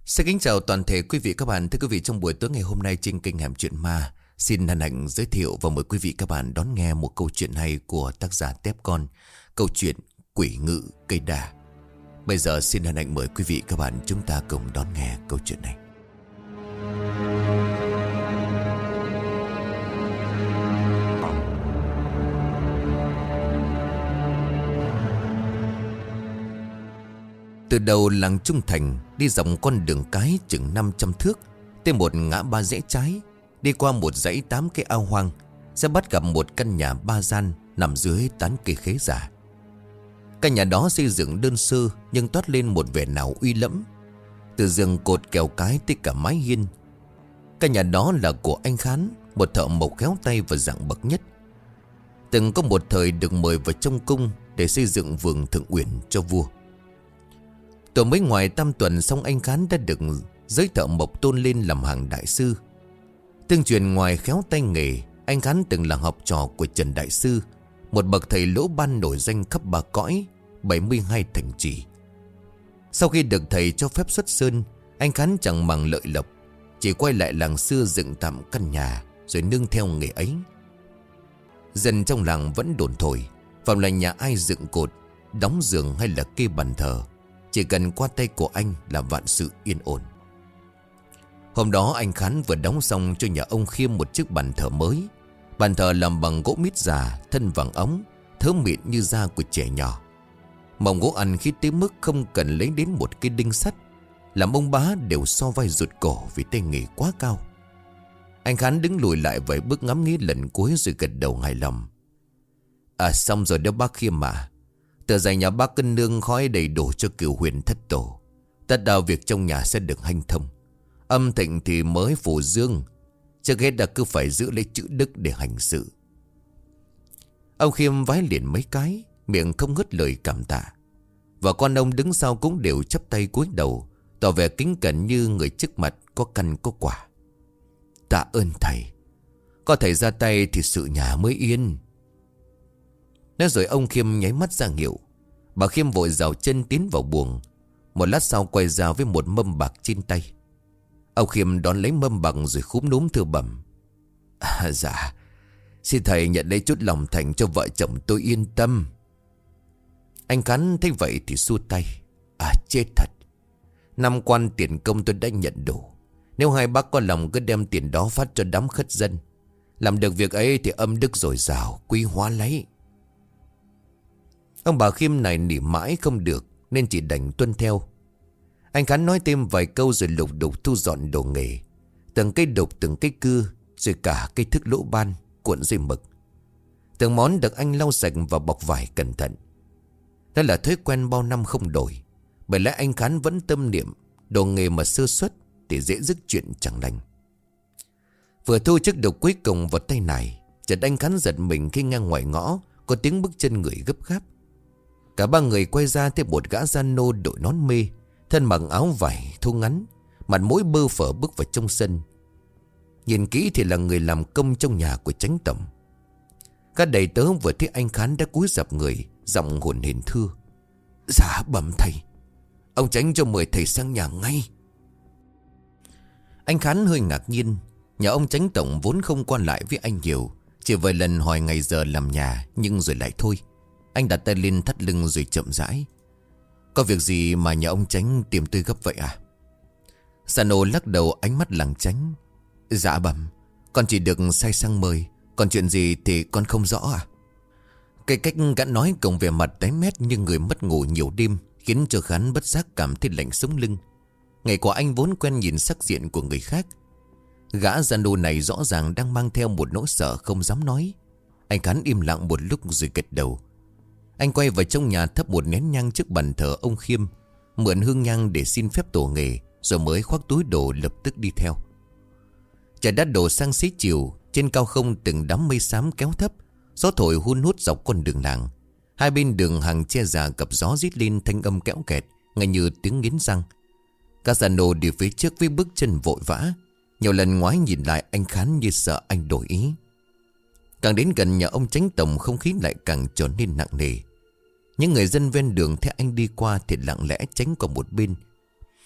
Xin kính chào toàn thể quý vị các bạn. Thưa quý vị, trong buổi tối ngày hôm nay trên kênh Hẻm Chuyện Ma, xin hân hạnh giới thiệu và mời quý vị các bạn đón nghe một câu chuyện hay của tác giả Tép Con, câu chuyện Quỷ Ngự Cây Đà. Bây giờ xin hân hạnh mời quý vị các bạn chúng ta cùng đón nghe câu chuyện này. Từ đầu làng Trung Thành, đi dọc con đường cái chừng 500 thước, tới một ngã ba rẽ trái, đi qua một dãy 8 cái ao hoang, sẽ bắt gặp một căn nhà 3 gian nằm dưới tán cây khế già. Căn nhà đó xây dựng đơn sơ nhưng toát lên một vẻ nào uy lẫm, từ giường cột kèo cái tới cả mái hiên. Căn nhà đó là của anh Khán, một thợ mộc khéo tay và dạng bậc nhất, từng có một thời được mời vào trong cung để xây dựng vườn thượng uyển cho vua. Tổ mới ngoài tam tuần xong, anh Khán đã được giới thợ mộc tôn lên làm hàng đại sư. Tương truyền ngoài khéo tay nghề, anh Khán từng là học trò của Trần Đại Sư, một bậc thầy lỗ ban nổi danh khắp ba cõi, 72 thành trì. Sau khi được thầy cho phép xuất sơn, anh Khán chẳng màng lợi lộc, chỉ quay lại làng xưa dựng tạm căn nhà rồi nương theo nghề ấy. Dân trong làng vẫn đồn thổi, phạm là nhà ai dựng cột, đóng giường hay là kê bàn thờ, chỉ cần qua tay của anh là vạn sự yên ổn. Hôm đó anh Khán vừa đóng xong cho nhà ông Khiêm một chiếc bàn thờ mới. Bàn thờ làm bằng gỗ mít già, thân vàng óng, thơm mịn như da của trẻ nhỏ. Mỏng gỗ ăn khi tới mức không cần lấy đến một cái đinh sắt, làm ông bá đều so vai rụt cổ vì tay nghề quá cao. Anh Khán đứng lùi lại vài bước ngắm nghía lần cuối rồi gật đầu hài lòng. Xong rồi đó bác Khiêm mà. Tờ dạy nhà bác cân nương khói đầy đủ cho cửu huyền thất tổ. Tất đạo việc trong nhà sẽ được hanh thông. Âm thịnh thì mới phù dương, trước hết là cứ phải giữ lấy chữ đức để hành sự. Ông Khiêm vái liền mấy cái, miệng không ngớt lời cảm tạ. Và con ông đứng sau cũng đều chắp tay cúi đầu, tỏ vẻ kính cẩn như người trước mặt có căn có quả. Tạ ơn thầy, có thầy ra tay thì sự nhà mới yên. Nói rồi ông Khiêm nháy mắt ra hiệu. Bà Khiêm vội rào chân tiến vào buồng. Một lát sau quay ra với một mâm bạc trên tay. Ông Khiêm đón lấy mâm bạc rồi khúm núm thưa bẩm. Dạ, xin thầy nhận lấy chút lòng thành cho vợ chồng tôi yên tâm. Anh Khán thấy vậy thì xua tay. Chết thật, 5 quan tiền công tôi đã nhận đủ. Nếu hai bác có lòng cứ đem tiền đó phát cho đám khất dân. Làm được việc ấy thì âm đức dồi dào, quý hóa lấy. Ông bà Khiêm này nỉ mãi không được nên chỉ đành tuân theo. Anh Khán nói thêm vài câu rồi lục đục thu dọn đồ nghề, từng cây đục, từng cây cưa, rồi cả cây thức lỗ ban cuộn dây mực. Từng món được anh lau sạch và bọc vải cẩn thận. Đó là thói quen bao năm không đổi. Bởi lẽ anh Khán vẫn tâm niệm đồ nghề mà sơ suất thì dễ dứt chuyện chẳng lành. Vừa thu chiếc đục cuối cùng vào tay này, chợt anh Khán giật mình khi ngang ngoài ngõ có tiếng bước chân người gấp gáp. Cả ba người quay ra thấy một gã gian nô đội nón mê, thân mặc áo vải thô ngắn, mặt mũi bơ phờ bước vào trong sân. Nhìn kỹ thì là người làm công trong nhà của Chánh tổng. Các đầy tớ vừa thấy anh Khán đã cúi rập người, giọng hồn hển thưa. Dạ bẩm thầy, ông Chánh cho mời thầy sang nhà ngay. Anh Khán hơi ngạc nhiên. Nhà ông Chánh tổng vốn không quan lại với anh nhiều, chỉ vài lần hỏi ngày giờ làm nhà, nhưng rồi lại thôi. Anh đặt tay lên thắt lưng rồi chậm rãi. Có việc gì mà nhà ông Chánh tìm tôi gấp vậy à? Sano lắc đầu, ánh mắt lảng tránh. Dạ bẩm, con chỉ được sai sang mời, còn chuyện gì thì con không rõ à? Cái cách gã nói cùng về mặt tái mét như người mất ngủ nhiều đêm, khiến cho Khán bất giác cảm thấy lạnh sống lưng. Ngày của anh vốn quen nhìn sắc diện của người khác. Gã Sano này rõ ràng đang mang theo một nỗi sợ không dám nói. Anh Khán im lặng một lúc rồi gật đầu. Anh quay vào trong nhà thắp một nén nhang trước bàn thờ ông Khiêm, mượn hương nhang để xin phép tổ nghề, rồi mới khoác túi đồ lập tức đi theo. Trời đã đổ sang xế chiều, trên cao không từng đám mây xám kéo thấp, gió thổi hun hút dọc con đường làng. Hai bên đường hàng che già gặp gió rít lên thanh âm kéo kẹt, nghe như tiếng nghiến răng. Casano đi phía trước với bước chân vội vã, nhiều lần ngoái nhìn lại anh Khán như sợ anh đổi ý. Càng đến gần nhà ông Chánh tổng, không khí lại càng trở nên nặng nề. Những người dân ven đường thấy anh đi qua thì lặng lẽ tránh qua một bên.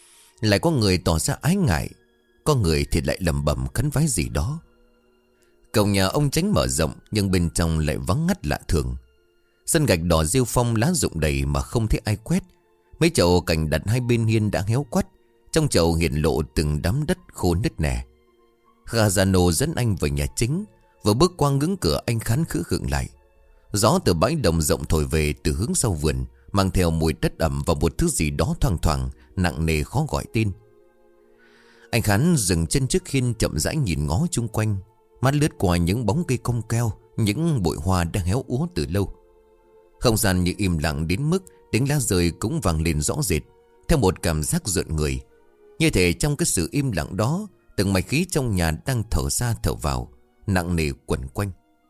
Lại có người tỏ ra ái ngại, có người thì lại lẩm bẩm khấn vái gì đó. Cổng nhà ông Chánh mở rộng, nhưng bên trong lại vắng ngắt lạ thường. Sân gạch đỏ rêu phong lá rụng đầy mà không thấy ai quét. Mấy chậu cảnh đặt hai bên hiên đã héo quắt. Trong chậu hiện lộ từng đám đất khô nứt nẻ. Gazano dẫn anh vào nhà chính. Vừa bước qua ngưỡng cửa, anh khán khữ khựng lại. Gió từ bãi đồng rộng thổi về từ hướng sau vườn, mang theo mùi đất ẩm và một thứ gì đó thoang thoảng, nặng nề khó gọi tên. Anh Khán dừng chân trước hiên, chậm rãi nhìn ngó chung quanh. Mắt lướt qua những bóng cây cong keo, những bụi hoa đang héo úa từ lâu. Không gian như im lặng đến mức tiếng lá rơi cũng vang lên rõ rệt, theo một cảm giác rợn người. Như thể trong cái sự im lặng đó, từng mạch khí trong nhà đang thở ra thở vào, nặng nề quẩn quanh.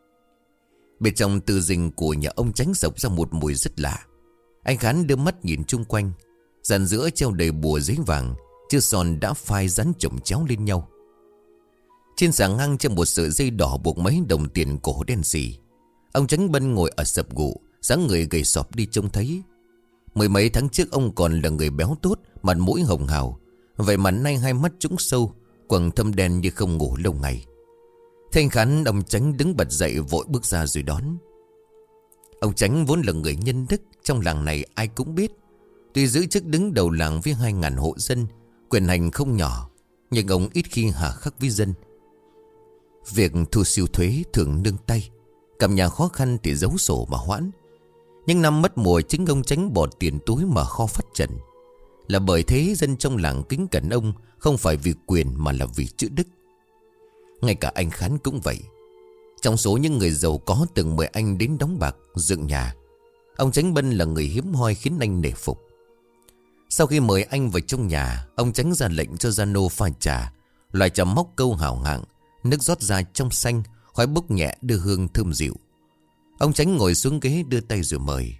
Bên trong tư dinh của nhà ông Chánh sộc ra một mùi rất lạ. Anh Khán đưa mắt nhìn chung quanh. Dàn giữa treo đầy bùa giấy vàng, chưa son đã phai rắn chồng chéo lên nhau. Trên sàng ngang trên một sợi dây đỏ buộc mấy đồng tiền cổ đen xì. Ông Chánh Bân ngồi ở sập gụ, dáng người gầy sọp đi trông thấy. Mười mấy tháng trước ông còn là người béo tốt, mặt mũi hồng hào. Vậy mà nay hai mắt trũng sâu, quầng thâm đen như không ngủ lâu ngày. Thế anh Khán, ông Chánh đứng bật dậy vội bước ra rồi đón. Ông Chánh vốn là người nhân đức, trong làng này ai cũng biết. Tuy giữ chức đứng đầu làng với 2.000 hộ dân, quyền hành không nhỏ, nhưng ông ít khi hà khắc với dân. Việc thu siêu thuế thường nương tay, cầm nhà khó khăn thì giấu sổ mà hoãn. Nhưng năm mất mùa, chính ông Chánh bỏ tiền túi mà kho phát trần. Là bởi thế dân trong làng kính cẩn ông, không phải vì quyền mà là vì chữ đức. Ngay cả anh Khán cũng vậy. Trong số những người giàu có từng mời anh đến đóng bạc dựng nhà, ông Chánh Bân là người hiếm hoi khiến anh nể phục. Sau khi mời anh vào trong nhà, ông Chánh ra lệnh cho Giano pha trà, loại trà móc câu hảo hạng, nước rót ra trong xanh, khói bốc nhẹ đưa hương thơm dịu. Ông Chánh ngồi xuống ghế đưa tay rồi mời.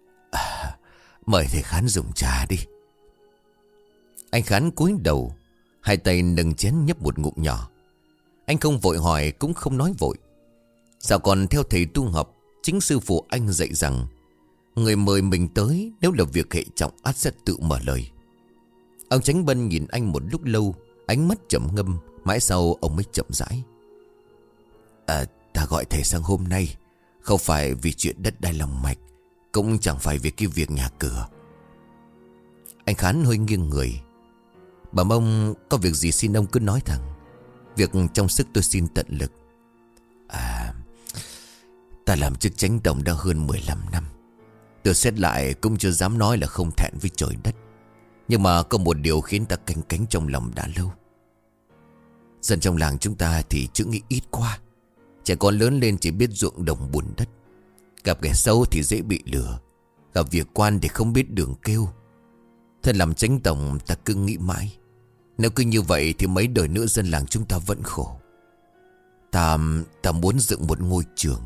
Mời thầy Khán dùng trà đi. Anh Khán cúi đầu, hai tay nâng chén nhấp một ngụm nhỏ. Anh không vội hỏi cũng không nói vội. Sao còn theo thầy tu học, chính sư phụ anh dạy rằng người mời mình tới, nếu là việc hệ trọng ắt sẽ tự mở lời. Ông Chánh Bân nhìn anh một lúc lâu, ánh mắt trầm ngâm. Mãi sau ông mới chậm rãi. Ta gọi thầy sang hôm nay không phải vì chuyện đất đai lòng mạch, cũng chẳng phải vì cái việc nhà cửa. Anh Khán hơi nghiêng người. Bẩm ông, có việc gì xin ông cứ nói thẳng. Việc trong sức tôi xin tận lực. Ta làm chức chánh tổng đã hơn 15 năm. Tôi xét lại cũng chưa dám nói là không thẹn với trời đất. Nhưng mà có một điều khiến ta canh cánh trong lòng đã lâu. Dân trong làng chúng ta thì chữ nghĩ ít quá. Trẻ con lớn lên chỉ biết ruộng đồng bùn đất. Gặp kẻ xấu thì dễ bị lừa, gặp việc quan thì không biết đường kêu. Thật làm chánh tổng ta cứ nghĩ mãi, nếu cứ như vậy thì mấy đời nữa dân làng chúng ta vẫn khổ. Ta muốn dựng một ngôi trường.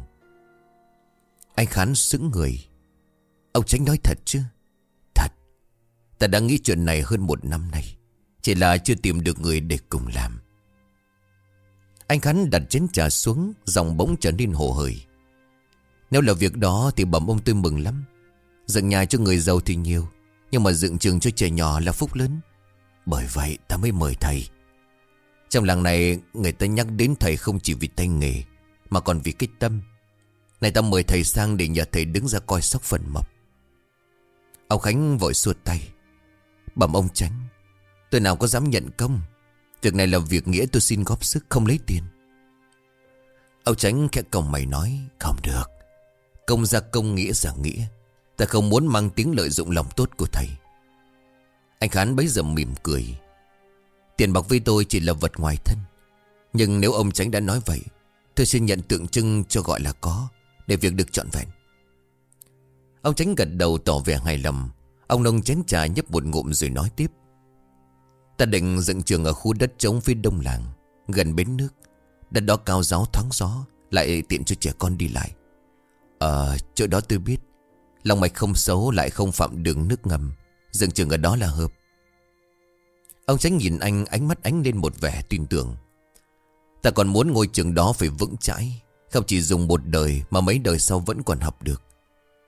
Anh Khán sững người. Ông Chánh nói thật chứ? Thật. Ta đã nghĩ chuyện này hơn 1 năm nay, chỉ là chưa tìm được người để cùng làm. Anh Khán đặt chén trà xuống, giọng bỗng trở nên hồ hởi. Nếu là việc đó thì bẩm ông tôi mừng lắm. Dựng nhà cho người giàu thì nhiều, nhưng mà dựng trường cho trẻ nhỏ là phúc lớn. Bởi vậy ta mới mời thầy. Trong làng này người ta nhắc đến thầy không chỉ vì tay nghề, mà còn vì cái tâm. Này ta mời thầy sang để nhờ thầy đứng ra coi sóc phần mộc. Ông Khánh vội xua tay. Bẩm ông Chánh, tôi nào có dám nhận công. Việc này là việc nghĩa, tôi xin góp sức, không lấy tiền. Ông Chánh khẽ còng mày nói. Không được, công ra công, nghĩa ra nghĩa. Ta không muốn mang tiếng lợi dụng lòng tốt của thầy. Anh Khán bấy giờ mỉm cười. Tiền bạc với tôi chỉ là vật ngoài thân, nhưng nếu ông Chánh đã nói vậy, tôi xin nhận tượng trưng cho gọi là có, để việc được trọn vẹn. Ông Chánh gật đầu tỏ vẻ hài lòng. Ông nâng chén trà nhấp một ngụm rồi nói tiếp. Ta định dựng trường ở khu đất trống phía đông làng, gần bến nước. Đất đó cao ráo thoáng gió, lại tiện cho trẻ con đi lại. Chỗ đó tôi biết, lòng mạch không xấu, lại không phạm đường nước ngầm. Dựng trường ở đó là hợp. Ông Chánh nhìn anh, ánh mắt ánh lên một vẻ tin tưởng. Ta còn muốn ngôi trường đó phải vững chãi, không chỉ dùng một đời mà mấy đời sau vẫn còn học được.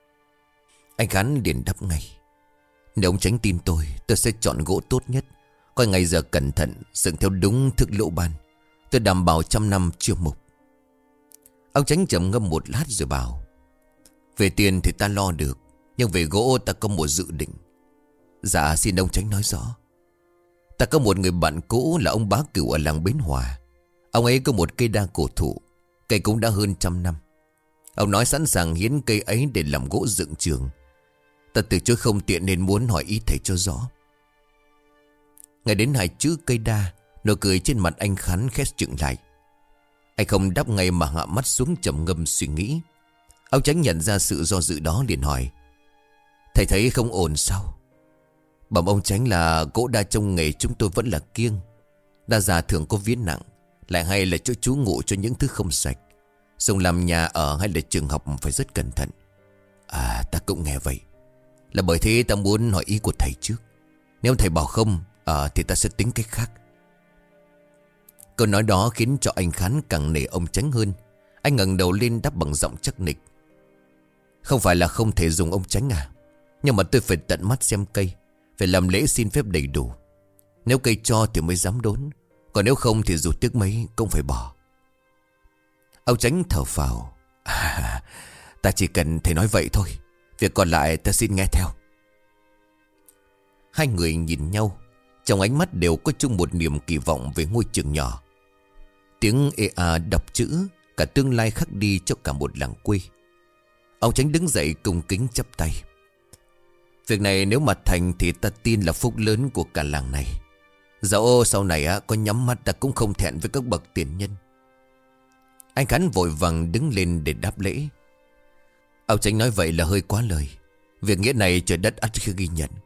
Anh Khán liền đáp ngay. Nếu ông Chánh tin tôi sẽ chọn gỗ tốt nhất, Coi ngày giờ cẩn thận, dựng theo đúng thức lỗ ban. Tôi đảm bảo 100 năm chưa mục. Ông Chánh trầm ngâm một lát rồi bảo: về tiền thì ta lo được, nhưng về gỗ ta có một dự định. Dạ xin ông Chánh nói rõ. Ta có một người bạn cũ là ông Bá Cửu ở làng Bến Hòa. Ông ấy có một cây đa cổ thụ. Cây cũng đã hơn 100 năm. Ông nói sẵn sàng hiến cây ấy để làm gỗ dựng trường. Ta từ chối không tiện nên muốn hỏi ý thầy cho rõ. Ngay đến 2 chữ cây đa, nụ cười trên mặt anh Khán khét chững lại. Anh không đáp ngay mà hạ mắt xuống trầm ngâm suy nghĩ. Ông Chánh nhận ra sự do dự đó liền hỏi: thầy thấy không ổn sao? Bẩm ông Chánh là gỗ đa trong nghề chúng tôi vẫn là kiêng. Đa già thường có vía nặng, lại hay là chỗ trú ngụ cho những thứ không sạch. Dùng làm nhà ở hay là trường học phải rất cẩn thận. À, ta cũng nghe vậy. Là bởi thế ta muốn hỏi ý của thầy trước. Nếu thầy bảo không thì ta sẽ tính cách khác. Câu nói đó khiến cho anh Khán càng nể ông Chánh hơn. Anh ngẩng đầu lên đáp bằng giọng chắc nịch: không phải là không thể dùng ông Chánh à, nhưng mà tôi phải tận mắt xem cây, phải làm lễ xin phép đầy đủ. Nếu cây cho thì mới dám đốn, còn nếu không thì dù tiếc mấy cũng phải bỏ. Ông Chánh thở phào: ta chỉ cần thầy nói vậy thôi, việc còn lại ta xin nghe theo. Hai người nhìn nhau, trong ánh mắt đều có chung một niềm kỳ vọng về ngôi trường nhỏ. Tiếng ê a đọc chữ, cả tương lai khắc đi cho cả một làng quê. Ông Chánh đứng dậy cung kính chắp tay: việc này nếu mà thành thì ta tin là phúc lớn của cả làng này. Dẫu sau này có nhắm mắt ta cũng không thẹn với các bậc tiền nhân. Anh Khán vội vàng đứng lên để đáp lễ. Ông Chánh nói vậy là hơi quá lời. Việc nghĩa này trời đất ắt khi ghi nhận.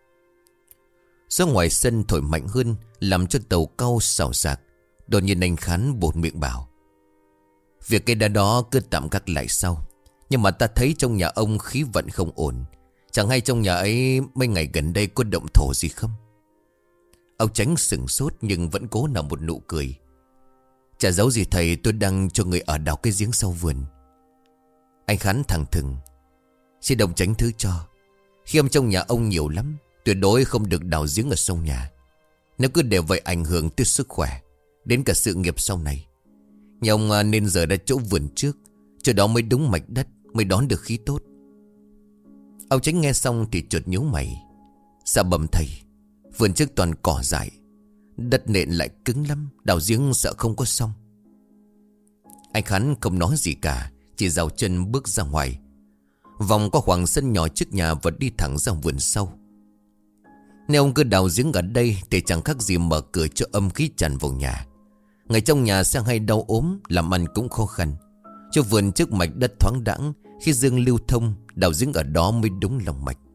Gió ngoài sân thổi mạnh hơn, làm cho tàu cau xào xạc. Đột nhiên anh Khán buột miệng bảo: việc cây đa đó cứ tạm gác lại sau. Nhưng mà ta thấy trong nhà ông khí vận không ổn. Chẳng hay trong nhà ấy mấy ngày gần đây có động thổ gì không? Ông Chánh sửng sốt nhưng vẫn cố nở một nụ cười: chả giấu gì thầy, tôi đang cho người ở đào cái giếng sau vườn. Anh Khán thẳng thừng: xin đồng Chánh thứ cho. Khi ông trong nhà ông nhiều lắm, tuyệt đối không được đào giếng ở sau nhà. Nếu cứ để vậy ảnh hưởng tới sức khỏe, đến cả sự nghiệp sau này. Nhà ông nên rời ra chỗ vườn trước, chỗ đó mới đúng mạch đất, mới đón được khí tốt. Ông Chánh nghe xong thì chợt nhíu mày: dạ bẩm thầy, vườn trước toàn cỏ dại, đất nện lại cứng lắm, đào giếng sợ không có xong. Anh Khán không nói gì cả, chỉ dào chân bước ra ngoài, vòng qua khoảng sân nhỏ trước nhà và đi thẳng ra vườn sau. Nếu ông cứ đào giếng ở đây thì chẳng khác gì mở cửa cho âm khí tràn vào nhà. Người trong nhà sẽ hay đau ốm, làm ăn cũng khó khăn. Cho vườn trước mạch đất thoáng đãng, khi dương lưu thông, đào giếng ở đó mới đúng lòng mạch.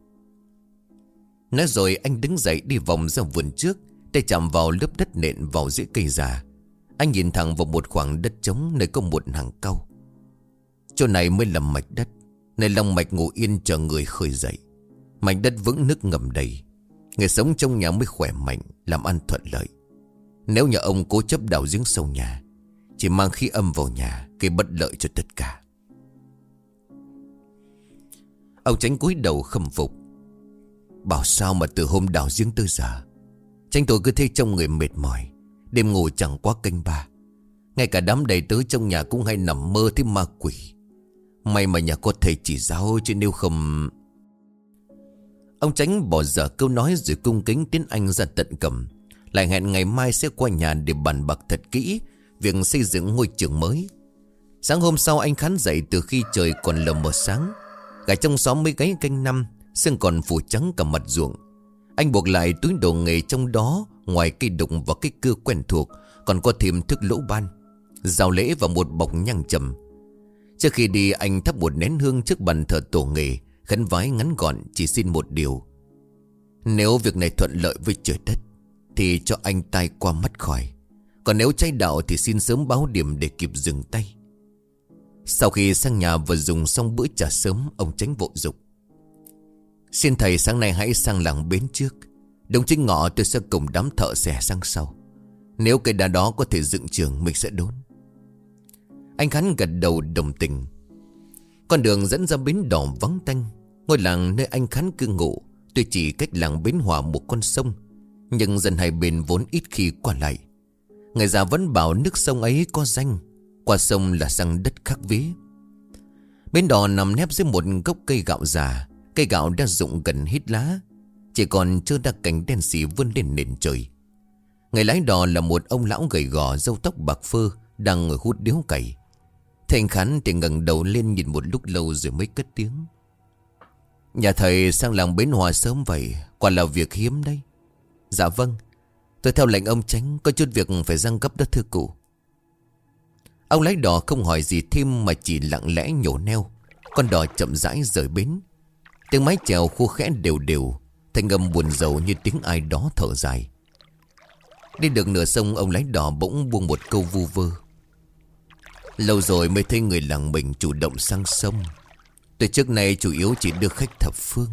Nói rồi anh đứng dậy đi vòng ra vườn trước, tay chạm vào lớp đất nện vào rễ cây già. Anh nhìn thẳng vào một khoảng đất trống nơi có một hàng cau. Chỗ này mới là mạch đất, nơi lòng mạch ngủ yên chờ người khơi dậy. Mạch đất vững nước ngầm đầy, người sống trong nhà mới khỏe mạnh, làm ăn thuận lợi. Nếu nhà ông cố chấp đào giếng sâu nhà, chỉ mang khí âm vào nhà, gây bất lợi cho tất cả. Ông Chánh cúi đầu khâm phục: bảo sao mà từ hôm đào giếng tới giờ, Chánh tôi cứ thấy trong người mệt mỏi, đêm ngủ chẳng quá canh ba. Ngay cả đám đầy tớ trong nhà cũng hay nằm mơ thấy ma quỷ. May mà nhà có thầy chỉ giáo, chứ nếu không... Ông Chánh bỏ dở câu nói rồi cung kính tiến anh ra tận cầm, lại hẹn ngày mai sẽ qua nhà để bàn bạc thật kỹ việc xây dựng ngôi trường mới. Sáng hôm sau anh Khán dậy từ khi trời còn lờ mờ sáng. Gà trong xóm mới gáy canh năm, sương còn phủ trắng cả mặt ruộng. Anh buộc lại túi đồ nghề, trong đó ngoài cây đục và cái cưa quen thuộc còn có thêm thức lỗ ban, dao lễ và một bọc nhang trầm. Trước khi đi anh thắp một nén hương trước bàn thờ tổ nghề, khấn vái ngắn gọn chỉ xin một điều: nếu việc này thuận lợi với trời đất thì cho anh tai qua mắt khỏi, còn nếu trái đạo thì xin sớm báo điểm để kịp dừng tay. Sau khi sang nhà và dùng xong bữa trà sớm, ông Chánh vội dục: xin thầy sáng nay hãy sang làng Bến trước, đồng chính ngọ tôi sẽ cùng đám thợ xẻ sang sau. Nếu cây đá đó có thể dựng trường, mình sẽ đốn. Anh Khán gật đầu đồng tình. Con đường dẫn ra bến đỏ vắng tanh. Ngôi làng nơi anh Khán cư ngụ tuy chỉ cách làng Bến Hòa một con sông, Nhưng dân hai bên vốn ít khi qua lại. Người già vẫn bảo nước sông ấy có danh, qua sông là sang đất khác vía. Bến đò nằm nép dưới một gốc cây gạo già. Cây gạo đã rụng gần hết lá, chỉ còn trơ ra cành đen xì vươn lên nền trời. Người lái đò là một ông lão gầy gò, râu tóc bạc phơ, đang ngồi hút điếu cày. Thầy Khán thì ngẩng đầu lên nhìn một lúc lâu rồi mới cất tiếng: "Nhà thầy sang làng Bến Hòa sớm vậy, quả là việc hiếm đấy." "Dạ vâng, tôi theo lệnh ông Chánh, có chút việc phải giăng gấp đó thưa cụ." Ông lái đò không hỏi gì thêm mà chỉ lặng lẽ nhổ neo. Con đò chậm rãi rời bến. Tiếng mái chèo khô khẽ đều đều, thanh âm buồn rầu như tiếng ai đó thở dài. Đi được nửa sông, ông lái đò bỗng buông một câu vu vơ: "Lâu rồi mới thấy người làng mình chủ động sang sông. Từ trước nay chủ yếu chỉ đưa khách thập phương."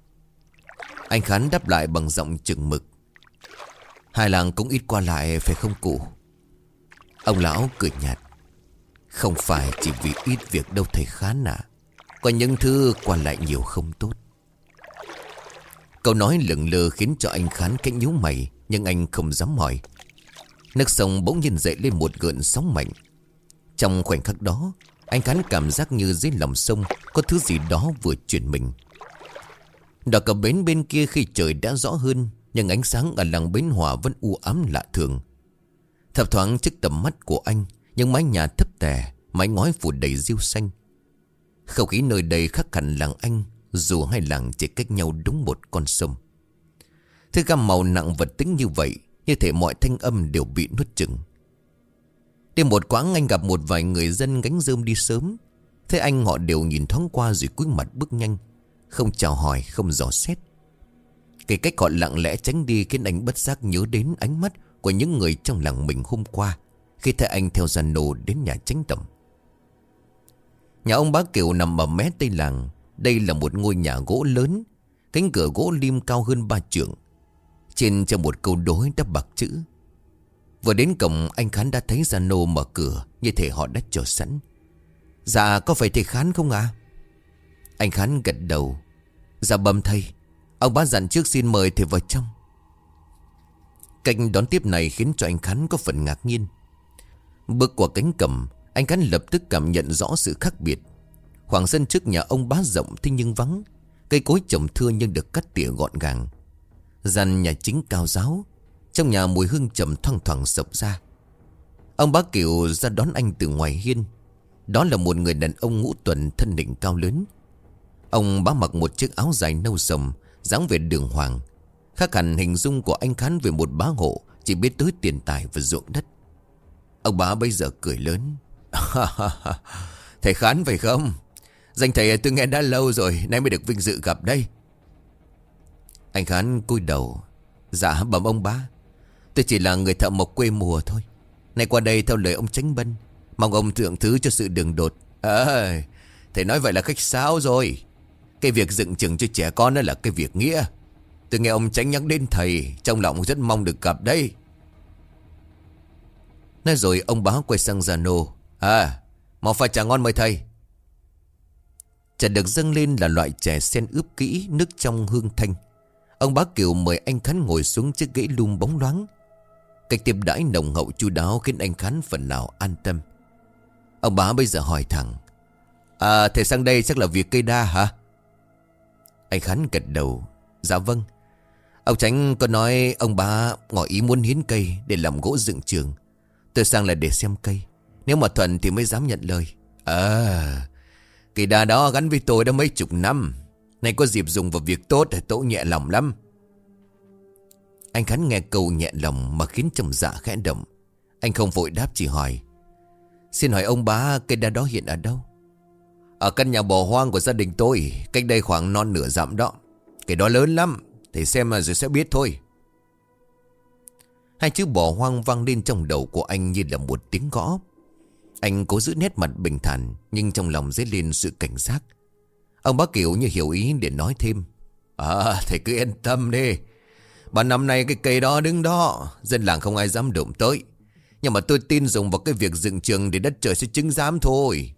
Anh Khán đáp lại bằng giọng chừng mực: "Hai làng cũng ít qua lại phải không cụ?" Ông lão cười nhạt: "Không phải chỉ vì ít việc đâu thầy Khán ạ. Có những thứ qua lại nhiều không tốt." Câu nói lững lờ khiến cho anh Khán cái nhíu mày, nhưng anh không dám hỏi. Nước sông bỗng nhiên dậy lên một gợn sóng mạnh. Trong khoảnh khắc đó, anh Khán cảm giác như dưới lòng sông có thứ gì đó vừa chuyển mình. Đò cập bến bên kia khi trời đã rõ hơn, nhưng ánh sáng ở làng Bến Hòa vẫn u ám lạ thường. Thập thoáng trước tầm mắt của anh, những mái nhà thấp tè, mái ngói phủ đầy rêu xanh. Không khí nơi đây khác hẳn làng anh, dù hai làng chỉ cách nhau đúng một con sông. Thứ gam màu nặng vật tính như vậy, như thể mọi thanh âm đều bị nuốt chửng. Đi một quãng, anh gặp một vài người dân gánh rơm đi sớm. Thế anh họ đều nhìn thoáng qua rồi cúi mặt bước nhanh, không chào hỏi, không dò xét. Cái cách họ lặng lẽ tránh đi khiến anh bất giác nhớ đến ánh mắt của những người trong làng mình hôm qua, khi thấy anh theo gia nô đến nhà Chánh Tổng. Nhà ông Bá Kiều nằm ở mé tây làng. Đây là một ngôi nhà gỗ lớn, cánh cửa gỗ lim cao hơn 3 trượng. Trên treo một câu đối đắp bạc chữ. Vừa đến cổng, anh Khán đã thấy gia nô mở cửa, như thể họ đã chờ sẵn. "Dạ, có phải thầy Khán không ạ?" Anh Khán gật đầu: "Dạ bẩm thầy, ông Bá dặn trước xin mời thầy vào trong." Cách đón tiếp này khiến cho anh Khán có phần ngạc nhiên. Bước qua cánh cổng, anh Khán lập tức cảm nhận rõ sự khác biệt. Khoảng sân trước nhà ông Bá rộng thế nhưng vắng. Cây cối trồng thưa nhưng được cắt tỉa gọn gàng. Gian nhà chính cao ráo. Trong nhà mùi hương trầm thoang thoảng xộc ra. Ông Bá Kiều ra đón anh từ ngoài hiên. Đó là một người đàn ông ngũ tuần, thân hình cao lớn. Ông Bá mặc một chiếc áo dài nâu sầm, dáng vẻ đường hoàng. Khác hẳn hình dung của anh Khán về một bá hộ chỉ biết tới tiền tài và ruộng đất. Ông Bá bây giờ cười lớn: "Thầy Khán phải không? Danh thầy tôi nghe đã lâu rồi, nay mới được vinh dự gặp đây." Anh Khán cúi đầu: "Dạ bẩm ông Bá, tôi chỉ là người thợ mộc quê mùa thôi. Nay qua đây theo lời ông Chánh Bân, mong ông thượng thứ cho sự đường đột." Thầy nói vậy là khách sáo rồi. Cái việc dựng chừng cho trẻ con đó là cái việc nghĩa. Tôi nghe ông Chánh nhắc đến thầy, trong lòng rất mong được gặp đây." Nói rồi ông Bá quay sang gia nô: "Mau pha trà ngon mời thầy." Trà được dâng lên là loại chè sen ướp kỹ, nước trong hương thanh. Ông Bá Kiều mời anh Khán ngồi xuống chiếc ghế lum bóng loáng. Cách tiếp đãi nồng hậu chu đáo khiến anh Khán phần nào an tâm. Ông Bá bây giờ hỏi thẳng: "Thầy sang đây chắc là việc cây đa hả?" Anh Khán gật đầu: "Dạ vâng. Ông Chánh có nói ông Bá ngỏ ý muốn hiến cây để làm gỗ dựng trường. Tôi sang là để xem cây, nếu mà thuận thì mới dám nhận lời." Cây đa đó gắn với tôi đã mấy chục năm, nay có dịp dùng vào việc tốt thì tôi nhẹ lòng lắm." Anh Khán nghe câu nhẹ lòng mà khiến trong dạ khẽ động. Anh không vội đáp, chỉ hỏi: "Xin hỏi ông Bá, cây đa đó hiện ở đâu?" "Ở căn nhà bỏ hoang của gia đình tôi, cách đây khoảng non nửa dặm đó. Cái đó lớn lắm, thầy xem rồi sẽ biết thôi." Hai chữ bỏ hoang vang lên trong đầu của anh như là một tiếng gõ. Anh cố giữ nét mặt bình thản, nhưng trong lòng dấy lên sự cảnh giác. Ông Bá Kiều như hiểu ý để nói thêm: "Thầy cứ yên tâm đi. Bao năm nay cái cây đó đứng đó, dân làng không ai dám đụng tới. Nhưng mà tôi tin dùng vào cái việc dựng trường để đất trời sẽ chứng giám thôi."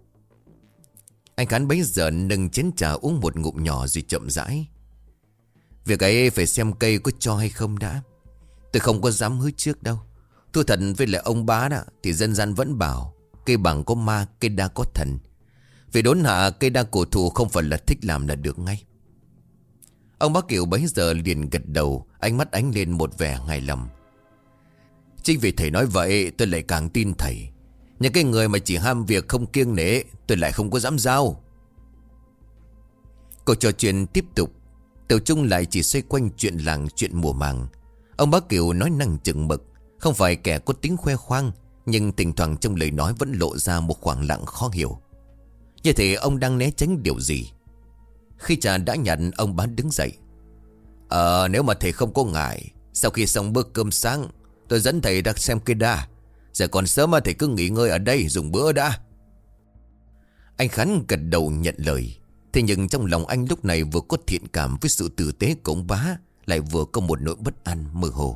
Anh Khán bấy giờ nâng chén trà uống một ngụm nhỏ rồi chậm rãi: Việc ấy phải xem cây có cho hay không đã. Tôi không có dám hứa trước đâu. Thưa thật với lại ông bá đó, thì dân gian vẫn bảo cây bằng có ma, cây đa có thần. Vì đốn hạ cây đa cổ thụ không phải là thích làm là được ngay. Ông bá Kiều bấy giờ liền gật đầu, ánh mắt ánh lên một vẻ hài lòng. Chính vì thầy nói vậy tôi lại càng tin thầy. Những cái người mà chỉ ham việc không kiêng nể tôi lại không có dám giao. Cuộc trò chuyện tiếp tục. Tiểu Trung lại chỉ xoay quanh chuyện làng, chuyện mùa màng. Ông bá Kiều nói năng chừng mực, không phải kẻ có tính khoe khoang, nhưng thỉnh thoảng trong lời nói vẫn lộ ra một khoảng lặng khó hiểu. Như thế ông đang né tránh điều gì? Khi trà đã nhận, ông bá đứng dậy. Nếu mà thầy không có ngại, sau khi xong bữa cơm sáng tôi dẫn thầy ra xem cây đa. Giờ còn sớm mà thầy cứ nghỉ ngơi ở đây dùng bữa đã. Anh Khánh gật đầu nhận lời. Thế nhưng trong lòng anh lúc này vừa có thiện cảm với sự tử tế của ông bá, lại vừa có một nỗi bất an mơ hồ.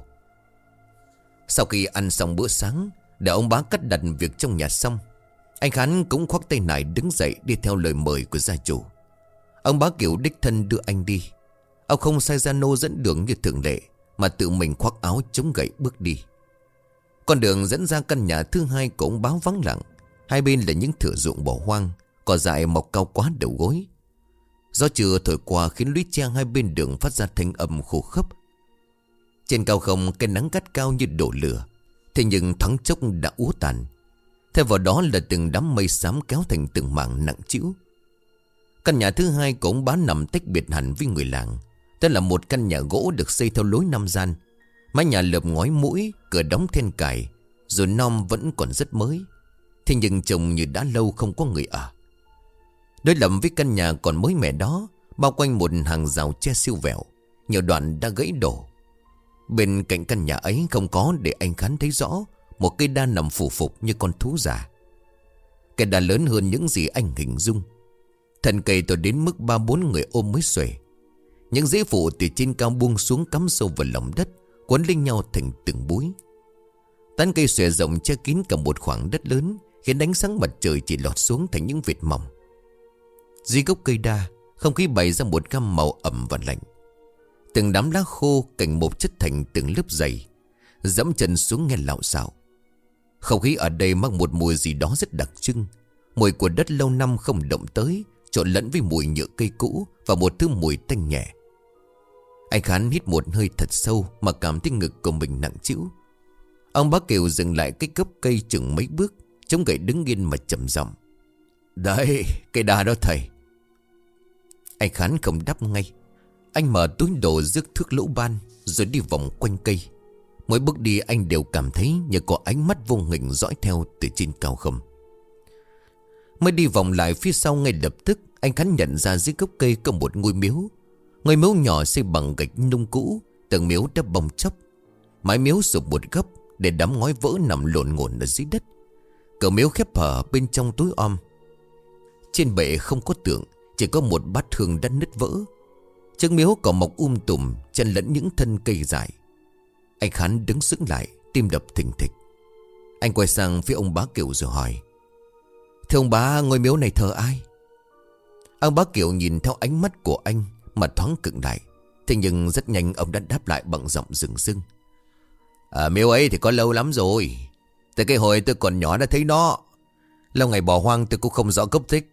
Sau khi ăn xong bữa sáng, để ông bá cắt đặt việc trong nhà xong, anh Khánh cũng khoác tay nải đứng dậy đi theo lời mời của gia chủ. Ông bá Kiều đích thân đưa anh đi. Ông không sai gia nô dẫn đường như thường lệ, mà tự mình khoác áo chống gậy bước đi. Con đường dẫn ra căn nhà thứ hai của ông bá vắng lặng. Hai bên là những thửa ruộng bỏ hoang, cỏ dại mọc cao quá đầu gối. Gió trưa thổi qua khiến lũy tre hai bên đường phát ra thanh âm khô khốc. Trên cao không cái nắng gắt cao như đổ lửa, thế nhưng thoáng chốc đã úa tàn. Thay vào đó là từng đám mây xám kéo thành từng mảng nặng trĩu. Căn nhà thứ hai của ông bá nằm tách biệt hẳn với người làng. Đó là một căn nhà gỗ được xây theo lối năm gian. Mái nhà lợp ngói mũi, cửa đóng then cài, rồi non vẫn còn rất mới. Thế nhưng trông như đã lâu không có người ở. Đối lập với căn nhà còn mới mẻ đó, bao quanh một hàng rào tre siêu vẹo, nhiều đoạn đã gãy đổ. Bên cạnh căn nhà ấy không có để anh Khánh thấy rõ một cây đa nằm phủ phục như con thú già. Cây đa lớn hơn những gì anh hình dung. Thân cây to đến mức 3-4 người ôm mới xuể. Những rễ phụ từ trên cao buông xuống cắm sâu vào lòng đất, quấn lên nhau thành từng búi. Tán cây xòe rộng che kín cả một khoảng đất lớn, khiến ánh sáng mặt trời chỉ lọt xuống thành những vệt mỏng. Dưới gốc cây đa, không khí bày ra một gam màu ẩm và lạnh. Từng đám lá khô cành mục chất thành từng lớp dày, dẫm chân xuống nghe lạo xạo. Không khí ở đây mang một mùi gì đó rất đặc trưng, mùi của đất lâu năm không động tới, trộn lẫn với mùi nhựa cây cũ và một thứ mùi tanh nhẹ. Anh Khánh hít một hơi thật sâu mà cảm thấy ngực của mình nặng trĩu. Ông bá Kiều dừng lại cái gốc cây chừng mấy bước, chống gậy đứng yên mà trầm giọng. Đấy, cây đa đó thầy. Anh Khánh không đáp ngay. Anh mở túi đồ rước thước lỗ ban, rồi đi vòng quanh cây. Mỗi bước đi anh đều cảm thấy như có ánh mắt vô hình dõi theo từ trên cao không. Mới đi vòng lại phía sau, ngay lập tức anh Khánh nhận ra dưới gốc cây có một ngôi miếu. Ngôi miếu nhỏ xây bằng gạch nung cũ, tầng miếu đã bong chóc. Mái miếu sụp một góc, để đám ngói vỡ nằm lộn ngổn ở dưới đất. Cửa miếu khép hở, bên trong tối om. Trên bệ không có tượng, chỉ có một bát hương đã nứt vỡ. Trước miếu còn mọc tùm, chen lẫn những thân cây dại. Anh Khánh đứng sững lại, tim đập thình thịch. Anh quay sang phía ông bá Kiều rồi hỏi. Thưa ông bá, ngôi miếu này thờ ai? Ông bá Kiều nhìn theo ánh mắt của anh mà thoáng cứng lại. Thế nhưng rất nhanh ông đã đáp lại bằng giọng rừng rưng. Miếu ấy thì có lâu lắm rồi. Từ cái hồi tôi còn nhỏ đã thấy nó. Lâu ngày bỏ hoang tôi cũng không rõ gốc tích.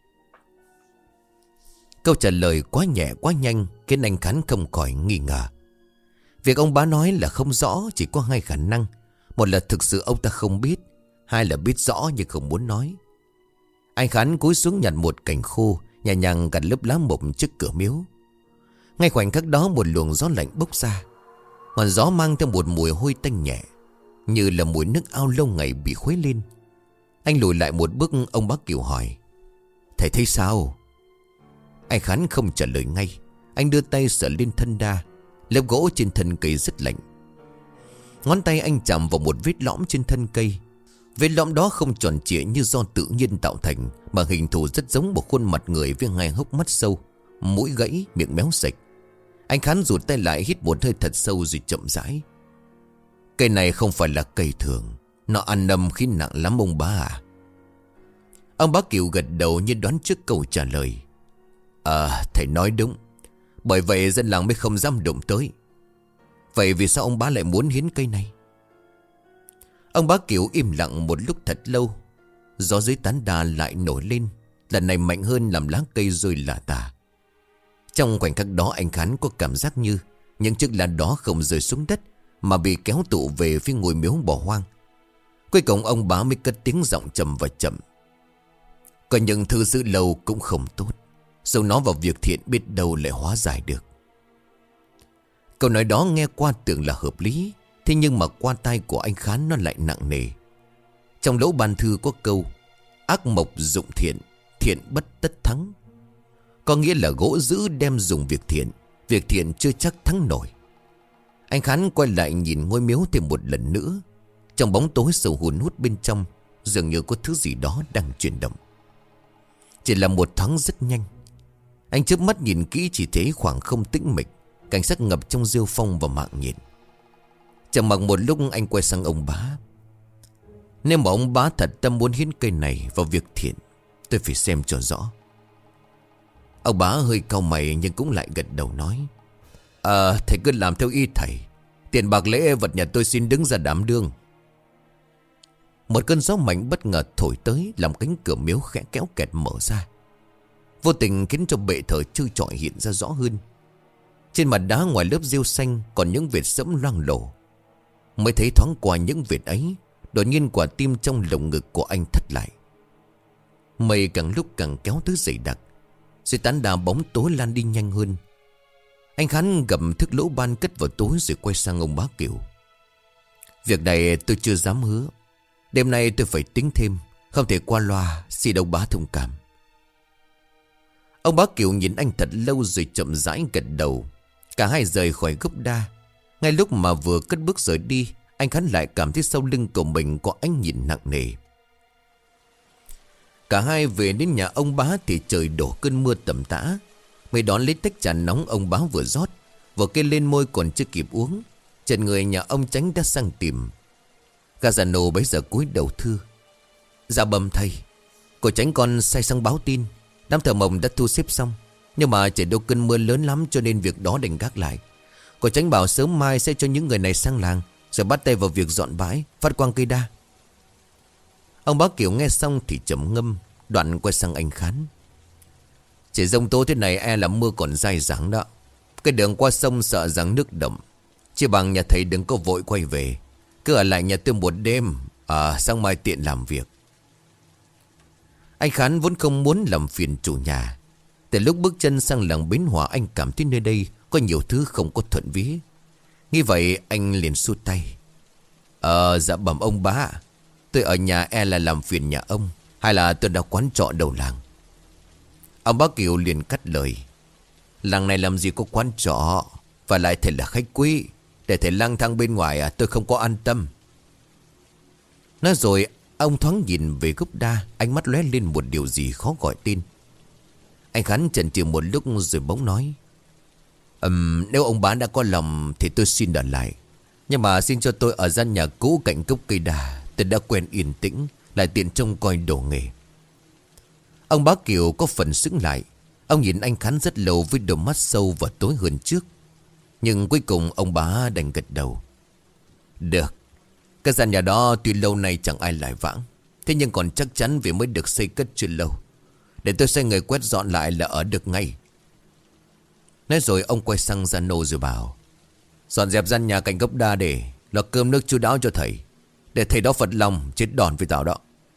Câu trả lời quá nhẹ quá nhanh khiến anh Khánh không khỏi nghi ngờ. Việc ông bá nói là không rõ chỉ có hai khả năng. Một là thực sự ông ta không biết, hai là biết rõ nhưng không muốn nói. Anh Khánh cúi xuống nhặt một cành khô, nhẹ nhàng gặt lớp lá mục trước cửa miếu. Ngay khoảnh khắc đó một luồng gió lạnh bốc ra. Ngọn gió mang theo một mùi hôi tanh nhẹ, như là mùi nước ao lâu ngày bị khuấy lên. Anh lùi lại một bước, ông bá Kiều hỏi. Thầy thấy sao? Anh Khánh không trả lời ngay. Anh đưa tay sờ lên thân đa. Lớp gỗ trên thân cây rất lạnh. Ngón tay anh chạm vào một vết lõm trên thân cây. Vết lõm đó không tròn trịa như do tự nhiên tạo thành, mà hình thù rất giống một khuôn mặt người với hai hốc mắt sâu, mũi gãy, miệng méo sạch. Anh Khánh rụt tay lại, hít một hơi thật sâu rồi chậm rãi. Cây này không phải là cây thường, nó ăn nầm khí nặng lắm ông bá à? Ông bá Kiều gật đầu như đoán trước câu trả lời. Thầy nói đúng. Bởi vậy dân làng mới không dám đụng tới. Vậy vì sao ông bá lại muốn hiến cây này? Ông bá Kiểu im lặng một lúc thật lâu. Gió dưới tán đà lại nổi lên, lần này mạnh hơn làm lá cây rơi lả tả. Trong khoảnh khắc đó anh Khán có cảm giác như những chiếc lá đó không rơi xuống đất, mà bị kéo tụ về phía ngôi miếu bỏ hoang. Cuối cùng ông bá mới cất tiếng giọng trầm và chậm: có những thứ giữ lâu cũng không tốt, dẫu nó vào việc thiện biết đâu lại hóa giải được. Câu nói đó nghe qua tưởng là hợp lý, thế nhưng mà qua tai của anh Khán nó lại nặng nề. Trong lỗ ban thư có câu: ác mộc dụng thiện, thiện bất tất thắng. Có nghĩa là gỗ giữ đem dùng việc thiện chưa chắc thắng nổi. Anh Khán quay lại nhìn ngôi miếu thêm một lần nữa. Trong bóng tối sâu hun hút bên trong, dường như có thứ gì đó đang chuyển động. Chỉ là một thoáng rất nhanh. Anh chớp mắt nhìn kỹ chỉ thấy khoảng không tĩnh mịch, cảnh sắc ngập trong rêu phong và mạng nhện. Chẳng mặc một lúc anh quay sang ông bá: nếu mà ông bá thật tâm muốn hiến cây này vào việc thiện, tôi phải xem cho rõ. Ông bá hơi cau mày nhưng cũng lại gật đầu nói: thầy cứ làm theo ý thầy. Tiền bạc lễ vật nhà tôi xin đứng ra đảm đương. Một cơn gió mạnh bất ngờ thổi tới, làm cánh cửa miếu khẽ kéo kẹt mở ra, vô tình khiến cho bệ thờ trơ trọi hiện ra rõ hơn. Trên mặt đá ngoài lớp rêu xanh còn những vệt sẫm loang lổ. Mới thấy thoáng qua những vệt ấy, đột nhiên quả tim trong lồng ngực của anh thắt lại. Mây càng lúc càng kéo tới dày đặc, rồi tán đà bóng tối lan đi nhanh hơn. Anh Khán gầm thức lỗ ban cất vào tối rồi quay sang ông bá Kiểu: việc này tôi chưa dám hứa, đêm nay tôi phải tính thêm, không thể qua loa, xin ông bá thông cảm. Ông bá Kiểu nhìn anh thật lâu rồi chậm rãi gật đầu. Cả hai rời khỏi gốc đa. Ngay lúc mà vừa cất bước rời đi, anh Khán lại cảm thấy sau lưng của mình có ánh nhìn nặng nề. Cả hai về đến nhà ông bá thì trời đổ cơn mưa tầm tã. Mới đón lấy tách trà nóng ông bá vừa rót, vừa kê lên môi còn chưa kịp uống, trần người nhà ông Chánh đã sang tìm. Gazano bấy giờ cúi đầu thưa: dạ bẩm thầy, cô Chánh con say sang báo tin đám thợ mộc đã thu xếp xong, nhưng mà trời đâu cơn mưa lớn lắm cho nên việc đó đành gác lại. Cô Chánh bảo sớm mai sẽ cho những người này sang làng, rồi bắt tay vào việc dọn bãi, phát quang cây đa. Ông bá Kiểu nghe xong thì trầm ngâm, đoạn quay sang anh Khán: chỉ giông tố thế này e là mưa còn dai dẳng đó. Cái đường qua sông sợ rằng nước đậm, chỉ bằng nhà thầy đừng có vội quay về, cứ ở lại nhà tôi một đêm, sáng mai tiện làm việc. Anh Khán vốn không muốn làm phiền chủ nhà. Từ lúc bước chân sang làng Bến Hòa, anh cảm thấy nơi đây có nhiều thứ không có thuận vía. Nghĩ vậy anh liền xua tay: dạ bẩm ông bá, tôi ở nhà e là làm phiền nhà ông, hay là tôi đã quán trọ đầu làng. Ông bá Kiều liền cắt lời: làng này làm gì có quán trọ, và lại thầy là khách quý, để thầy lang thang bên ngoài tôi không có an tâm. Nói rồi ông thoáng nhìn về gốc đa, ánh mắt lóe lên một điều gì khó gọi tên. Anh Khán chần chừ một lúc rồi bỗng nói: nếu ông bá đã có lòng thì tôi xin ở lại, nhưng mà xin cho tôi ở gian nhà cũ cạnh gốc cây đà. Tôi đã quen yên tĩnh, lại tiện trông coi đồ nghề. Ông bá Kiều có phần sững lại. Ông nhìn anh Khán rất lâu với đôi mắt sâu và tối hơn trước. Nhưng cuối cùng ông bá đành gật đầu: được. Cái gian nhà đó tuy lâu nay chẳng ai lại vãng, thế nhưng còn chắc chắn vì mới được xây cất chưa lâu. Để tôi sai người quét dọn lại là ở được ngay. Nói rồi ông quay sang Giano rồi bảo: dọn dẹp gian nhà cạnh gốc đa để lo cơm nước chu đáo cho thầy, để thầy đó phật lòng chết đòn với tao đó.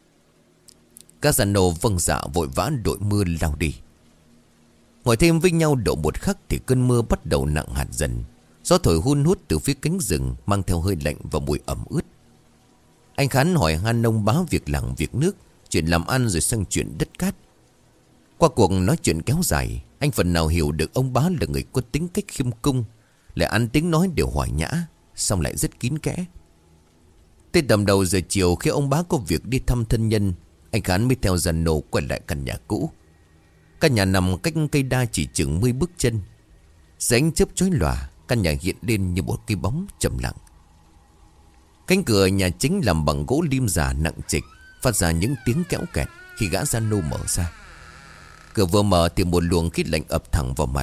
Các Giano vâng dạ vội vã đội mưa lao đi. Ngồi thêm với nhau độ một khắc thì cơn mưa bắt đầu nặng hạt dần. Gió thổi hun hút từ phía cánh rừng, mang theo hơi lạnh và mùi ẩm ướt. Anh Khán hỏi han ông bá việc làng việc nước, chuyện làm ăn rồi sang chuyện đất cát. Qua cuộc nói chuyện kéo dài, anh phần nào hiểu được ông bá là người có tính cách khiêm cung, lại ăn tiếng nói đều hòa nhã, song lại rất kín kẽ. Tới tầm đầu giờ chiều, khi ông bá có việc đi thăm thân nhân, anh Khán mới theo Giano quay lại căn nhà cũ. Căn nhà nằm cách cây đa chỉ chừng 10 bước chân. Dưới ánh chớp chói lòa, căn nhà hiện lên như một cái bóng trầm lặng. Cánh cửa nhà chính làm bằng gỗ lim già nặng trịch, phát ra những tiếng kéo kẹt khi gã Giano mở ra. Cửa vừa mở thì một luồng khí lạnh ập thẳng vào mặt,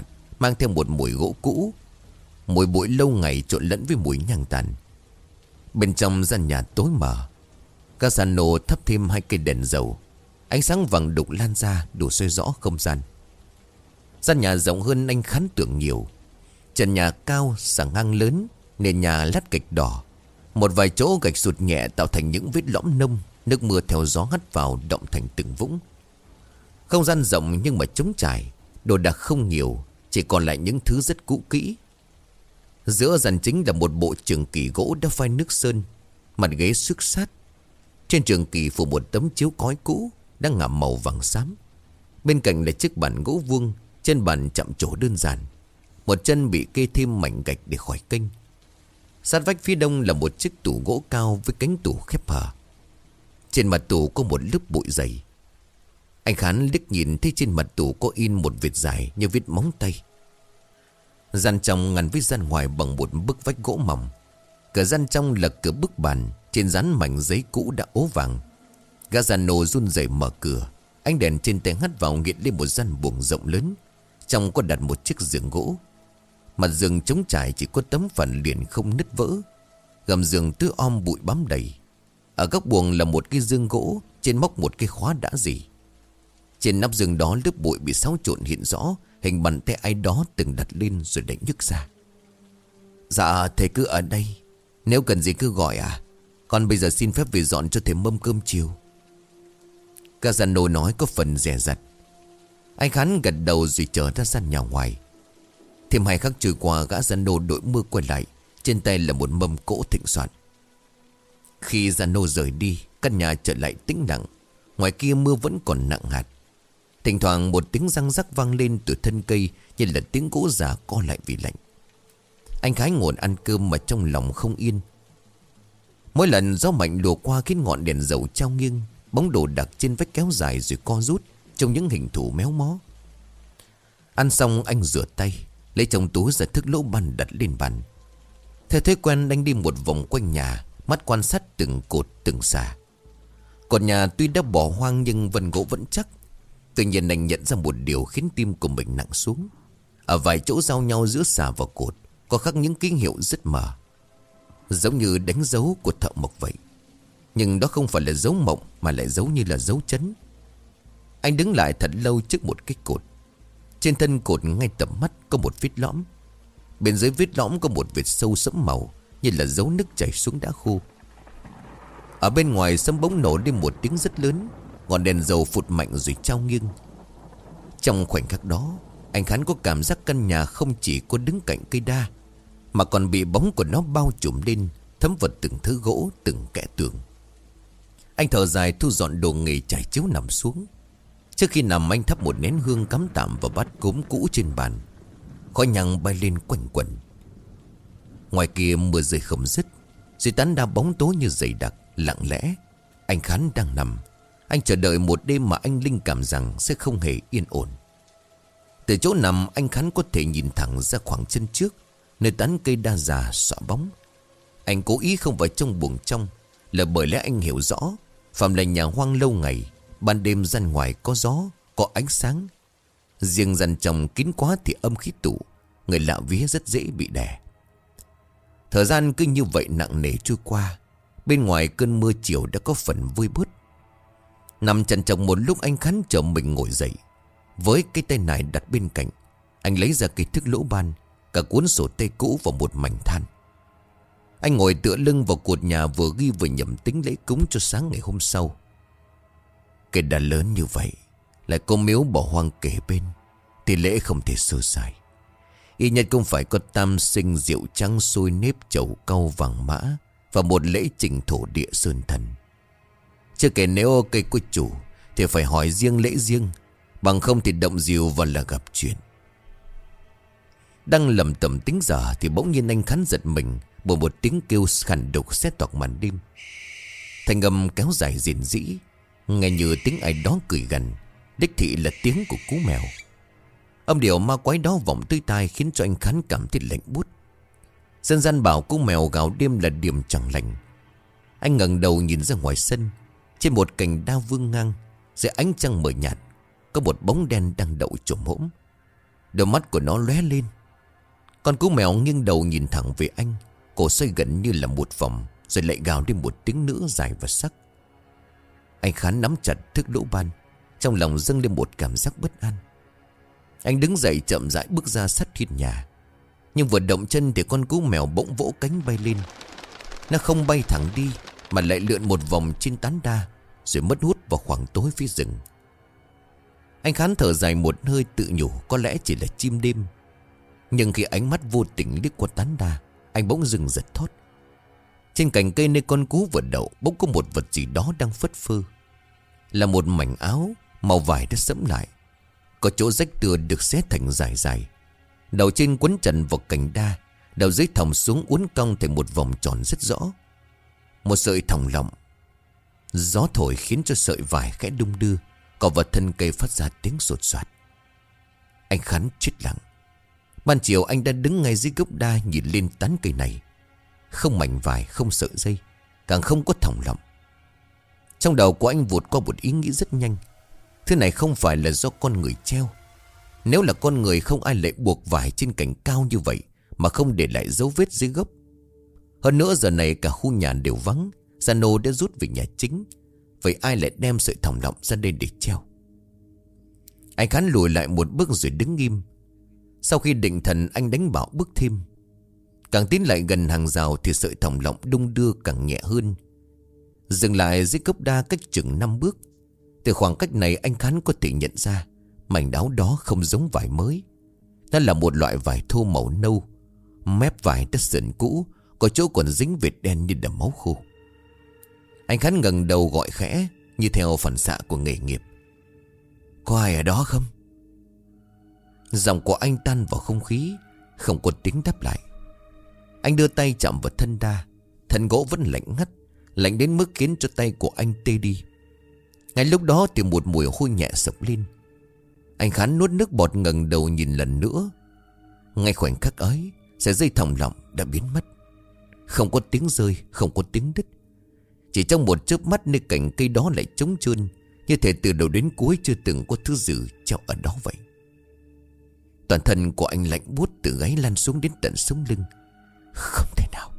mang theo một mùi gỗ cũ, mùi bụi lâu ngày trộn lẫn với mùi nhang tàn. Bên trong gian nhà tối mờ, Casano thắp thêm 2 cây đèn dầu. Ánh sáng vàng đục lan ra đủ soi rõ không gian. Gian nhà rộng hơn anh Khán tưởng nhiều. Trần nhà cao, sàng ngang lớn, nền nhà lát gạch đỏ. Một vài chỗ gạch sụt nhẹ tạo thành những vết lõm nông. Nước mưa theo gió hắt vào động thành từng vũng. Không gian rộng nhưng mà trống trải. Đồ đạc không nhiều, chỉ còn lại những thứ rất cũ kỹ. Giữa gian chính là một bộ trường kỳ gỗ đã phai nước sơn, mặt ghế xước sát. Trên trường kỳ phủ một tấm chiếu cói cũ đang ngả màu vàng xám. Bên cạnh là chiếc bàn gỗ vuông, trên bàn chạm trổ đơn giản. Một chân bị kê thêm mảnh gạch để khỏi kênh. Sát vách phía đông là một chiếc tủ gỗ cao với cánh tủ khép hờ. Trên mặt tủ có một lớp bụi dày. Anh Khán liếc nhìn thấy trên mặt tủ có in một vệt dài như vết móng tay. Gian trong ngăn với gian ngoài bằng một bức vách gỗ mỏng. Cửa gian trong là cửa bức bàn, trên dán mảnh giấy cũ đã ố vàng. Gazzano run rẩy mở cửa. Ánh đèn trên tay hắt vào nghiện lên một gian buồng rộng lớn. Trong có đặt một chiếc giường gỗ. Mặt giường trống trải chỉ có tấm phản liền không nứt vỡ. Gầm giường tứ om bụi bám đầy. Ở góc buồng là một cái giường gỗ, trên móc một cái khóa đã rỉ. Trên nắp giường đó lớp bụi bị xáo trộn hiện rõ, hình bàn tay ai đó từng đặt lên rồi đánh nhức ra. Dạ thầy cứ ở đây, nếu cần gì cứ gọi à. Con bây giờ xin phép về dọn cho thầy mâm cơm chiều. Gazzano nói có phần dè dặt. Anh Khán gật đầu rồi trở ra gian nhà ngoài. Thêm 2 khắc trôi qua, gã Giano đội mưa quay lại. Trên tay là một mâm cỗ thịnh soạn. Khi Giano rời đi, căn nhà trở lại tĩnh lặng. Ngoài kia mưa vẫn còn nặng hạt. Thỉnh thoảng một tiếng răng rắc vang lên từ thân cây, như là tiếng gỗ già co lại vì lạnh. Anh Khái ngồi ăn cơm mà trong lòng không yên. Mỗi lần gió mạnh lùa qua khiến ngọn đèn dầu trao nghiêng, bóng đồ đặc trên vách kéo dài rồi co rút trong những hình thù méo mó. Ăn xong anh rửa tay, lấy trong túi ra thức lỗ ban đặt lên bàn. Theo thói quen anh đi một vòng quanh nhà, mắt quan sát từng cột từng xà. Còn nhà tuy đã bỏ hoang nhưng vân gỗ vẫn chắc. Tuy nhiên anh nhận ra một điều khiến tim của mình nặng xuống. Ở vài chỗ giao nhau giữa xà và cột có khắc những ký hiệu rất mờ, giống như đánh dấu của thợ mộc vậy. Nhưng đó không phải là dấu mộng, mà lại giống như là dấu chấn. Anh đứng lại thật lâu trước một cái cột. Trên thân cột ngay tầm mắt có một vết lõm. Bên dưới vết lõm có một vệt sâu sẫm màu, như là dấu nước chảy xuống đá khô. Ở bên ngoài sấm bỗng nổ lên một tiếng rất lớn. Ngọn đèn dầu phụt mạnh rồi trao nghiêng. Trong khoảnh khắc đó, anh Khán có cảm giác căn nhà không chỉ có đứng cạnh cây đa, mà còn bị bóng của nó bao trùm lên, thấm vào từng thứ gỗ, từng kẽ tường. Anh thở dài thu dọn đồ nghề trải chiếu nằm xuống. Trước khi nằm anh thắp một nén hương cắm tạm vào bát cốm cũ trên bàn. Khói nhang bay lên quanh quẩn. Ngoài kia mưa rơi không dứt, dưới tán đá bóng tối như dày đặc, lặng lẽ. Anh Khán đang nằm. Anh chờ đợi một đêm mà anh linh cảm rằng sẽ không hề yên ổn. Từ chỗ nằm anh Khán có thể nhìn thẳng ra khoảng chân trước, nơi tán cây đa già xõa bóng. Anh cố ý không vào trong buồng trong là bởi lẽ anh hiểu rõ, phạm là nhà hoang lâu ngày, ban đêm gian ngoài có gió, có ánh sáng. Riêng gian trong kín quá thì âm khí tụ, người lạ vía rất dễ bị đè. Thời gian cứ như vậy nặng nề trôi qua. Bên ngoài cơn mưa chiều đã có phần vơi bớt. Nằm chằn chọc một lúc anh Khán chờ mình ngồi dậy. Với cái tay này đặt bên cạnh, anh lấy ra cây thước lỗ ban, cả cuốn sổ tay cũ và một mảnh than. Anh ngồi tựa lưng vào cột nhà, vừa ghi vừa nhẩm tính lễ cúng cho sáng ngày hôm sau. Cây đá lớn như vậy, lại có miếu bỏ hoang kề bên, thì lễ không thể sơ sài. Ít nhất cũng phải có tam sinh, rượu trắng, xôi nếp, chầu cau, vàng mã và một lễ trình thổ địa sơn thần. Chưa kể nếu cây có chủ thì phải hỏi riêng lễ riêng, bằng không thì động dìu và là gặp chuyện. Đang lầm tầm tính giờ thì bỗng nhiên anh Khán giật mình bởi một tiếng kêu khàn đục xé toạc màn đêm. Thanh âm kéo dài rền rĩ, nghe như tiếng ai đó cười gần, đích thị là tiếng của cú mèo. Âm điệu ma quái đó vọng tới tai khiến cho anh Khán cảm thấy lạnh buốt. Dân gian bảo cú mèo gào đêm là điềm chẳng lành. Anh ngẩng đầu nhìn ra ngoài sân. Trên một cành đa vương ngang, dưới ánh trăng mờ nhạt, có một bóng đen đang đậu chồm hổm. Đôi mắt của nó lóe lên. Con cú mèo nghiêng đầu nhìn thẳng về anh, cổ xoay gần như là một vòng, rồi lại gào lên một tiếng nữa dài và sắc. Anh Khán nắm chặt thước lỗ ban, trong lòng dâng lên một cảm giác bất an. Anh đứng dậy chậm rãi bước ra sát hiên nhà. Nhưng vừa động chân thì con cú mèo bỗng vỗ cánh bay lên. Nó không bay thẳng đi, mà lại lượn một vòng trên tán đa, rồi mất hút vào khoảng tối phía rừng. Anh Khán thở dài một hơi tự nhủ có lẽ chỉ là chim đêm. Nhưng khi ánh mắt vô tình liếc qua tán đa, anh bỗng dừng giật thót. Trên cành cây nơi con cú vừa đậu bỗng có một vật gì đó đang phất phơ. Là một mảnh áo màu vải đã sẫm lại, có chỗ rách tựa được xé thành dài dài. Đầu trên quấn chặt vào cành đa, đầu dưới thòng xuống uốn cong thành một vòng tròn rất rõ. Một sợi thòng lọng. Gió thổi khiến cho sợi vải khẽ đung đưa, cỏ vật thân cây phát ra tiếng sột soạt. Anh Khán chết lặng. Ban chiều anh đã đứng ngay dưới gốc đa nhìn lên tán cây này. Không mảnh vải, không sợi dây, càng không có thòng lọng. Trong đầu của anh vụt qua một ý nghĩ rất nhanh. Thứ này không phải là do con người treo. Nếu là con người không ai lại buộc vải trên cành cao như vậy mà không để lại dấu vết dưới gốc. Hơn nữa giờ này cả khu nhà đều vắng, Gia Nô đã rút về nhà chính. Vậy ai lại đem sợi thòng lọng ra đây để treo? Anh Khán lùi lại một bước rồi đứng nghiêm. Sau khi định thần anh đánh bảo bước thêm. Càng tiến lại gần hàng rào thì sợi thòng lọng đung đưa càng nhẹ hơn. Dừng lại dưới gốc đa cách chừng 5 bước. Từ khoảng cách này anh Khán có thể nhận ra mảnh áo đó không giống vải mới. Nó là một loại vải thô màu nâu. Mép vải đã sần cũ, có chỗ còn dính vệt đen như đầm máu khô. Anh Khán ngẩng đầu gọi khẽ, như theo phản xạ của nghề nghiệp. Có ai ở đó không? Giọng của anh tan vào không khí, không có tiếng đáp lại. Anh đưa tay chạm vào thân đa. Thân gỗ vẫn lạnh ngắt, lạnh đến mức khiến cho tay của anh tê đi. Ngay lúc đó thì một mùi hôi nhẹ sộc lên. Anh Khán nuốt nước bọt ngẩng đầu nhìn lần nữa. Ngay khoảnh khắc ấy, sợi dây thòng lọng đã biến mất. Không có tiếng rơi, không có tiếng đứt. Chỉ trong một chớp mắt nơi cành cây đó lại trống trơn, như thể từ đầu đến cuối chưa từng có thứ gì treo ở đó vậy. Toàn thân của anh lạnh buốt từ gáy lan xuống đến tận sống lưng. Không thể nào.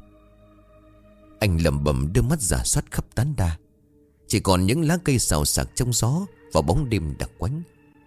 Anh lẩm bẩm đưa mắt rà soát khắp tán đa. Chỉ còn những lá cây xào xạc trong gió và bóng đêm đặc quánh.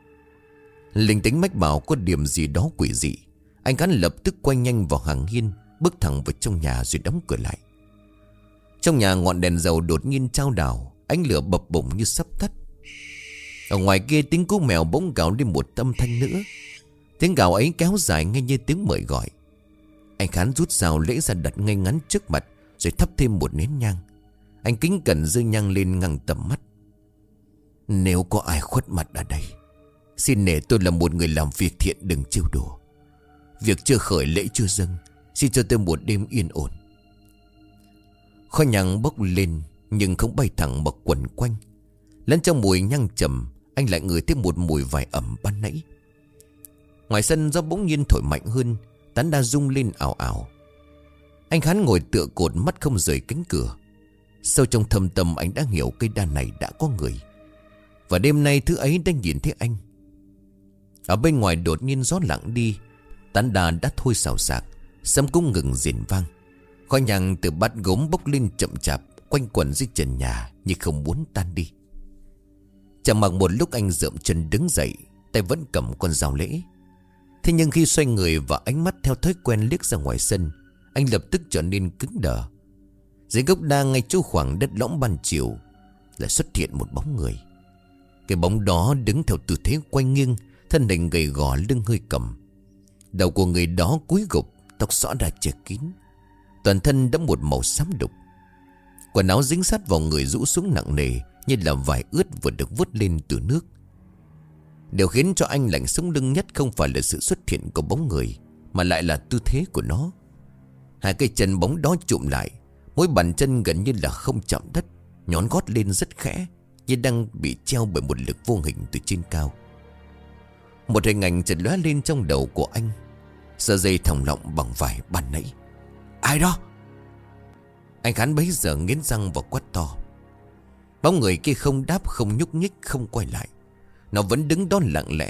Linh tính mách bảo có điểm gì đó quỷ dị. Anh Khán lập tức quay nhanh vào hàng hiên, bước thẳng vào trong nhà rồi đóng cửa lại. Trong nhà ngọn đèn dầu đột nhiên chao đảo, ánh lửa bập bùng như sắp tắt. Ở ngoài kia tiếng cú mèo bỗng gào lên một âm thanh nữa. Tiếng gào ấy kéo dài ngay như tiếng mời gọi. Anh Khán rút dao lễ ra đặt ngay ngắn trước mặt, rồi thắp thêm một nén nhang. Anh kính cẩn giơ nhang lên ngăn tầm mắt. Nếu có ai khuất mặt ở đây, xin nể tôi là một người làm việc thiện, đừng trêu đùa. Việc chưa khởi lễ chưa dâng, xin cho tôi một đêm yên ổn. Khói nhang bốc lên nhưng không bay thẳng mà quẩn quanh. Lẫn trong mùi nhang trầm, anh lại ngửi thấy một mùi vải ẩm ban nãy. Ngoài sân gió bỗng nhiên thổi mạnh hơn, tán đa rung lên ảo ảo. Anh Khán ngồi tựa cột, mắt không rời cánh cửa. Sâu trong thâm tâm anh đã hiểu cây đa này đã có người. Và đêm nay thứ ấy đang nhìn thấy anh. Ở bên ngoài đột nhiên gió lặng đi, tán đa đã thôi xào xạc, sấm cũng ngừng rền vang. Khói nhang từ bát gốm bốc lên chậm chạp, quanh quẩn dưới trần nhà như không muốn tan đi. Chẳng mặc một lúc anh dậm chân đứng dậy, tay vẫn cầm con dao lễ. Thế nhưng khi xoay người và ánh mắt theo thói quen liếc ra ngoài sân, anh lập tức trở nên cứng đờ. Dưới gốc đa ngay chỗ khoảng đất lõm ban chiều lại xuất hiện một bóng người. Cái bóng đó đứng theo tư thế quay nghiêng, thân hình gầy gò, lưng hơi còng. Đầu của người đó cúi gục, tóc xõa ra che kín, toàn thân đã một màu xám đục. Quần áo dính sát vào người rũ xuống nặng nề, như là vải ướt vừa được vớt lên từ nước. Điều khiến cho anh lạnh sống lưng nhất không phải là sự xuất hiện của bóng người, mà lại là tư thế của nó. Hai cây chân bóng đó chụm lại, mỗi bàn chân gần như là không chạm đất, nhón gót lên rất khẽ, như đang bị treo bởi một lực vô hình từ trên cao. Một hình ảnh chợt lóe lên trong đầu của anh. Sợi dây thòng lọng bằng vải ban nãy. Ai đó? Anh Khán bấy giờ nghiến răng và quát to. Bóng người kia không đáp, không nhúc nhích, không quay lại. Nó vẫn đứng đó lặng lẽ,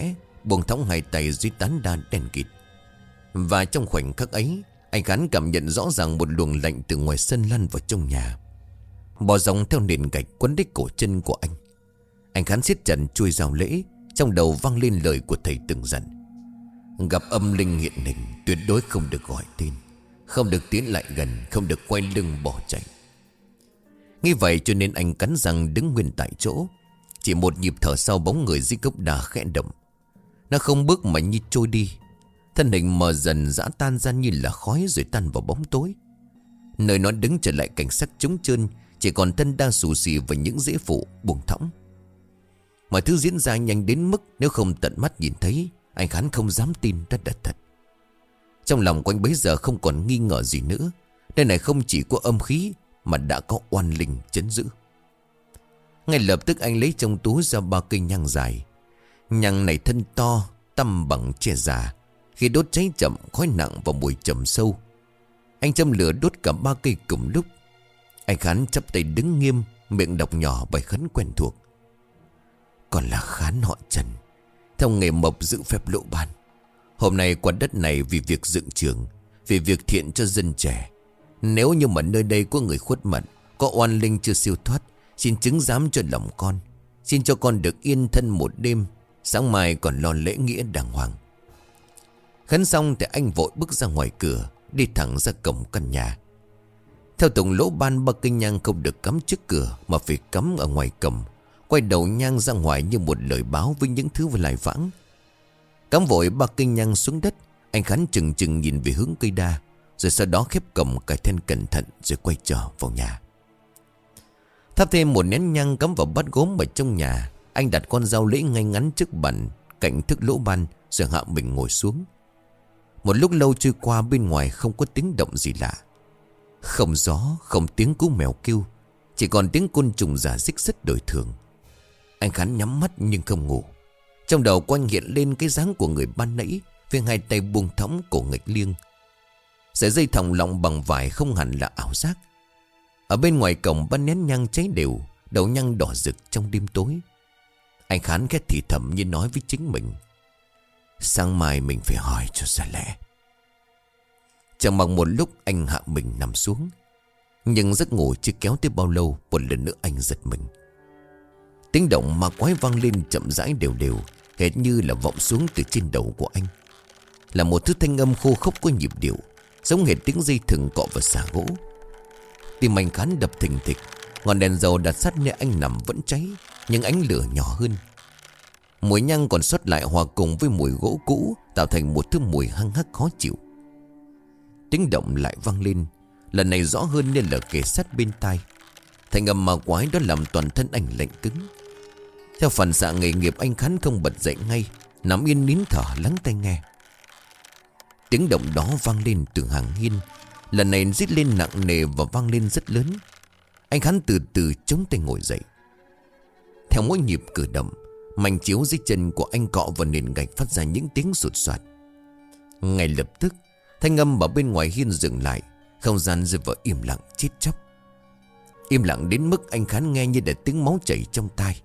buông thõng hai tay dưới tán đa đen kịt. Và trong khoảnh khắc ấy, anh Khán cảm nhận rõ ràng một luồng lạnh từ ngoài sân lăn vào trong nhà, bò dòng theo nền gạch quấn đích cổ chân của anh. Anh Khán siết chặt chuôi dao lễ, trong đầu vang lên lời của thầy từng dặn: gặp âm linh hiện hình tuyệt đối không được gọi tên, không được tiến lại gần, không được quay lưng bỏ chạy. Nghĩ vậy cho nên anh cắn răng đứng nguyên tại chỗ. Chỉ một nhịp thở sau, bóng người dưới gốc đa khẽ động. Nó không bước mà như trôi đi. Thân hình mờ dần rã tan ra như là khói rồi tan vào bóng tối. Nơi nó đứng trở lại cảnh sắc trống trơn, chỉ còn thân đa xù xì và những rễ phụ buông thõng. Mọi thứ diễn ra nhanh đến mức nếu không tận mắt nhìn thấy, anh Khán không dám tin đó là thật. Trong lòng của anh bấy giờ không còn nghi ngờ gì nữa. Nơi này không chỉ có âm khí mà đã có oan linh trấn giữ. Ngay lập tức anh lấy trong túi ra 3 cây nhang dài. Nhang này thân to, tăm bằng tre già. Khi đốt cháy chậm, khói nặng và mùi trầm sâu. Anh châm lửa đốt cả 3 cây cùng lúc. Anh Khán chắp tay đứng nghiêm, miệng đọc nhỏ bài khấn quen thuộc: còn là Khán họ Trần, theo nghề mộc giữ phép lộ ban. Hôm nay qua đất này vì việc dựng trường, vì việc thiện cho dân trẻ. Nếu như mà nơi đây có người khuất mật, có oan linh chưa siêu thoát, xin chứng giám cho lòng con. Xin cho con được yên thân một đêm, sáng mai còn lo lễ nghĩa đàng hoàng. Khấn xong thì anh vội bước ra ngoài cửa, đi thẳng ra cổng căn nhà. Theo tổng lỗ ban, 3 cây nhang không được cắm trước cửa mà phải cắm ở ngoài cổng. Quay đầu nhang ra ngoài như một lời báo với những thứ lại vãng. Cắm vội 3 cây nhang xuống đất, anh Khán chừng chừng nhìn về hướng cây đa, rồi sau đó khép cổng cài then cẩn thận rồi quay trở vào nhà. Thắp thêm một nén nhang cắm vào bát gốm ở trong nhà. Anh đặt con dao lễ ngay ngắn trước bàn cạnh thức lỗ ban, rồi hạ mình ngồi xuống. Một lúc lâu trôi qua, bên ngoài không có tiếng động gì lạ. Không gió, không tiếng cú mèo kêu, chỉ còn tiếng côn trùng rả rích rất đời thường. Anh Khán nhắm mắt nhưng không ngủ. Trong đầu của anh hiện lên cái dáng của người ban nãy, với hai tay buông thõng, cổ nghịch liêng. Sợi dây thòng lọng bằng vải không hẳn là ảo giác. Ở bên ngoài cổng 3 nén nhang cháy đều, đầu nhang đỏ rực trong đêm tối. Anh Khán khét thì thầm như nói với chính mình: sáng mai mình phải hỏi cho ra lẽ. Chẳng bằng một lúc anh hạ mình nằm xuống. Nhưng giấc ngủ chưa kéo tới bao lâu, một lần nữa anh giật mình. Tiếng động ma quái vang lên chậm rãi đều đều, hệt như là vọng xuống từ trên đầu của anh. Là một thứ thanh âm khô khốc có nhịp điệu, giống hệt tiếng dây thừng cọ vào xà gỗ. Tim anh Khán đập thình thịch. Ngọn đèn dầu đặt sát nơi anh nằm vẫn cháy, nhưng ánh lửa nhỏ hơn. Mùi nhang còn sót lại hòa cùng với mùi gỗ cũ, tạo thành một thứ mùi hăng hắc khó chịu. Tiếng động lại vang lên, lần này rõ hơn nên là kề sát bên tai. Thành âm ma quái đó làm toàn thân anh lạnh cứng. Theo phản xạ nghề nghiệp, anh Khán không bật dậy ngay, nằm yên nín thở lắng tai nghe. Tiếng động đó vang lên từ hàng hiên, lần này rít lên nặng nề và vang lên rất lớn. Anh Khán từ từ chống tay ngồi dậy. Theo mỗi nhịp cử động, mảnh chiếu dưới chân của anh cọ vào nền gạch phát ra những tiếng sụt soạt. Ngay lập tức, thanh âm ở bên ngoài hiên dừng lại, không gian rơi vào im lặng chết chóc. Im lặng đến mức anh Khán nghe như để tiếng máu chảy trong tai.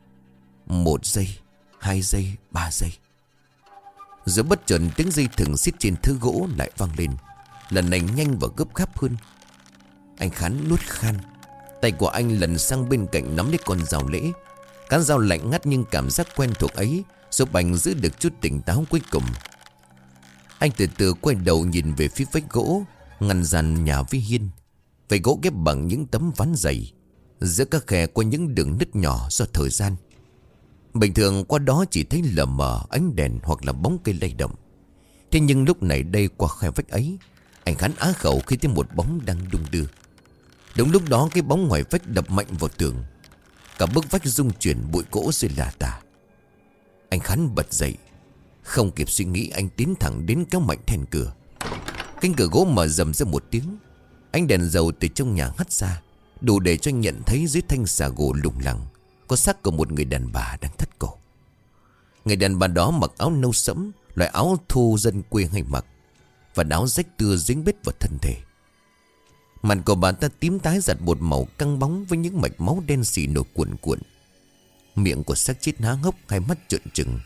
1 giây, 2 giây, 3 giây. Rồi bất chợt tiếng dây thừng xiết trên thứ gỗ lại vang lên, lần này nhanh và gấp gáp hơn. Anh Khán nuốt khan. Tay của anh lần sang bên cạnh nắm lấy con dao lễ. Cán dao lạnh ngắt nhưng cảm giác quen thuộc ấy giúp anh giữ được chút tỉnh táo cuối cùng. Anh từ từ quay đầu nhìn về phía vách gỗ ngăn dàn nhà với hiên. Vách gỗ ghép bằng những tấm ván dày, giữa các khe có những đường nứt nhỏ do thời gian. Bình thường qua đó chỉ thấy lờ mờ ánh đèn hoặc là bóng cây lay động. Thế nhưng lúc này đây, qua khe vách ấy, anh Khán á khẩu khi thấy một bóng đang đung đưa. Đúng lúc đó, cái bóng ngoài vách đập mạnh vào tường. Cả bức vách rung chuyển, bụi gỗ rơi lả tả. Anh Khán bật dậy. Không kịp suy nghĩ, anh tiến thẳng đến kéo mạnh then cửa. Cánh cửa gỗ mở rầm ra một tiếng. Ánh đèn dầu từ trong nhà hắt ra, đủ để cho anh nhận thấy dưới thanh xà gỗ lủng lẳng có xác của một người đàn bà đang thắt cổ. Người đàn bà đó mặc áo nâu sẫm, loại áo thô dân quê hay mặc, và áo rách tưa dính bết vào thân thể. Mặt của bà ta tím tái giặt một màu căng bóng với những mạch máu đen xì nổi cuộn cuộn. Miệng của xác chết há hốc, hai mắt trợn trừng,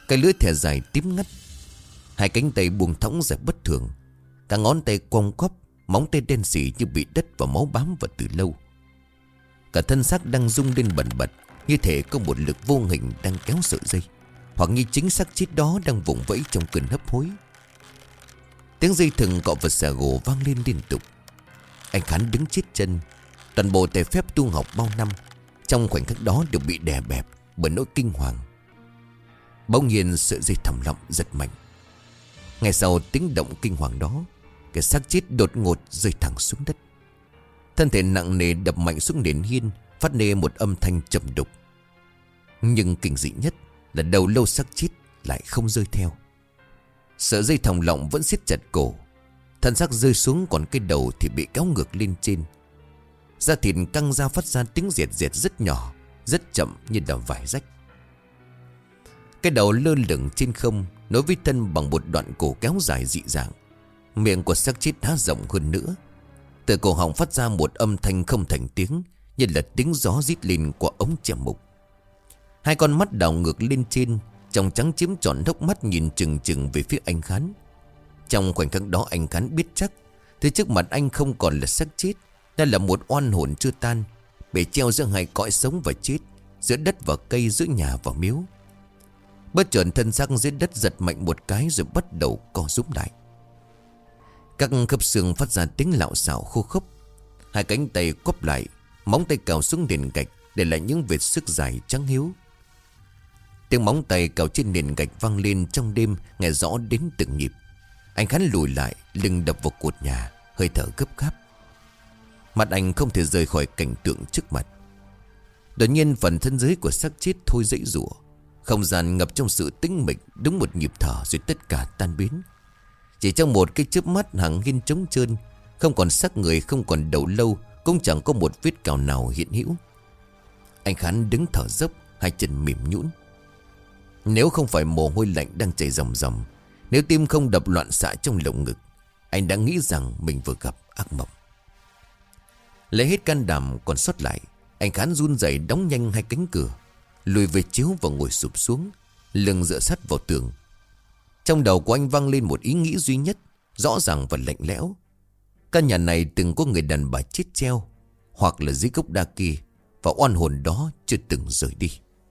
Cái lưỡi thè dài tím ngắt. Hai cánh tay buông thõng ra bất thường. Cả ngón tay quong quắp, móng tay đen xỉ như bị đất và máu bám vào từ lâu. Cả thân xác đang rung lên bần bật, như thể có một lực vô hình đang kéo sợi dây, hoặc như chính xác chết đó đang vùng vẫy trong cơn hấp hối. Tiếng dây thừng cọ vào xà gỗ vang lên liên tục. Anh Khán đứng chết chân. Toàn bộ tài phép tu học bao năm trong khoảnh khắc đó đều bị đè bẹp bởi nỗi kinh hoàng. Bỗng nhiên sợi dây thòng lọng giật mạnh. Ngay sau tiếng động kinh hoàng đó, cái xác chết đột ngột rơi thẳng xuống đất. Thân thể nặng nề đập mạnh xuống nền hiên, phát nê một âm thanh trầm đục. Nhưng kinh dị nhất là đầu lâu xác chết lại không rơi theo. Sợi dây thòng lọng vẫn siết chặt cổ. Thân xác rơi xuống, còn cái đầu thì bị kéo ngược lên trên. Da thịt căng ra phát ra tiếng rẹt rẹt rất nhỏ, rất chậm như là vải rách. Cái đầu lơ lửng trên không, nối với thân bằng một đoạn cổ kéo dài dị dạng. Miệng của xác chết há rộng hơn nữa. Từ cổ họng phát ra một âm thanh không thành tiếng, như là tiếng gió rít lên qua ống chèm mục. Hai con mắt đảo ngược lên trên, trong trắng chiếm trọn hốc mắt nhìn chừng chừng về phía anh Khán. Trong khoảnh khắc đó anh Khán biết chắc thứ trước mặt anh không còn là xác chết, đó là một oan hồn chưa tan, bị treo giữa hai cõi sống và chết, giữa đất và cây, giữa nhà và miếu. Bất chợt thân xác dưới đất giật mạnh một cái rồi bắt đầu co rúm lại. Các khớp xương phát ra tiếng lạo xạo khô khốc. Hai cánh tay quắp lại, móng tay cào xuống nền gạch để lại những vệt sức dài trắng hiếu. Tiếng móng tay cào trên nền gạch vang lên trong đêm, nghe rõ đến từng nhịp. Anh Khán lùi lại, lưng đập vào cột nhà, hơi thở gấp gáp. Mặt anh không thể rời khỏi cảnh tượng trước mặt. Đột nhiên phần thân dưới của xác chết thôi dãy rủa. Không gian ngập trong sự tĩnh mịch, đúng một nhịp thở rồi tất cả tan biến. Chỉ trong một cái chớp mắt, hàng hiên trống trơn, không còn xác người, không còn đầu lâu, cũng chẳng có một vết cào nào hiện hữu. Anh Khán đứng thở dốc, hai chân mềm nhũn. Nếu không phải mồ hôi lạnh đang chảy ròng ròng, nếu tim không đập loạn xạ trong lồng ngực, anh đã nghĩ rằng mình vừa gặp ác mộng. Lấy hết can đảm còn sót lại, anh Khán run rẩy đóng nhanh hai cánh cửa, lùi về chiếu và ngồi sụp xuống, lưng dựa sát vào tường. Trong đầu của anh vang lên một ý nghĩ duy nhất, rõ ràng và lạnh lẽo. Căn nhà này từng có người đàn bà chết treo, hoặc là dưới gốc đa kia, và oan hồn đó chưa từng rời đi.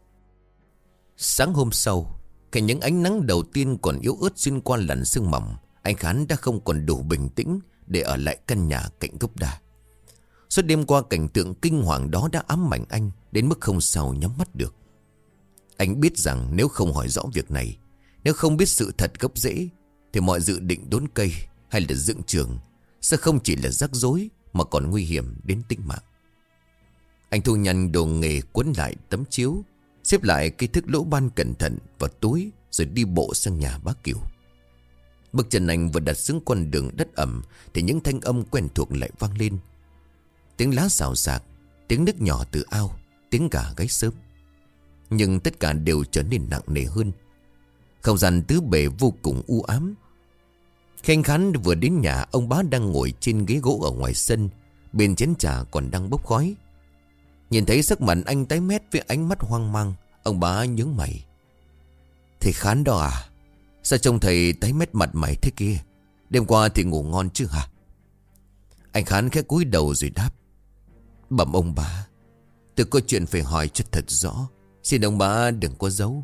Sáng hôm sau, khi những ánh nắng đầu tiên còn yếu ớt xuyên qua làn sương mỏng, anh Khán đã không còn đủ bình tĩnh để ở lại căn nhà cạnh gốc đa. Suốt đêm qua, cảnh tượng kinh hoàng đó đã ám ảnh anh đến mức không sao nhắm mắt được. Anh biết rằng nếu không hỏi rõ việc này, nếu không biết sự thật gốc rễ, thì mọi dự định đốn cây hay là dựng trường sẽ không chỉ là rắc rối mà còn nguy hiểm đến tính mạng. Anh thu nhanh đồ nghề, quấn lại tấm chiếu, xếp lại cây thước lỗ ban cẩn thận vào túi, rồi đi bộ sang nhà bác Kiều. Bước chân anh vừa đặt xuống con đường đất ẩm thì những thanh âm quen thuộc lại vang lên. Tiếng lá xào xạc, tiếng nước nhỏ từ ao, tiếng gà gáy sớm. Nhưng tất cả đều trở nên nặng nề hơn. Không gian tứ bề vô cùng u ám. Khi anh Khán vừa đến nhà, ông bá đang ngồi trên ghế gỗ ở ngoài sân, bên chén trà còn đang bốc khói. Nhìn thấy sắc mặt anh tái mét với ánh mắt hoang mang, ông bá nhướng mày. Thầy Khán đó à? Sao trông thầy tái mét mặt mày thế kia? Đêm qua thì ngủ ngon chứ hả? Anh Khán khẽ cúi đầu rồi đáp. Bẩm ông bá, tôi có chuyện phải hỏi cho thật rõ, xin ông bá đừng có giấu.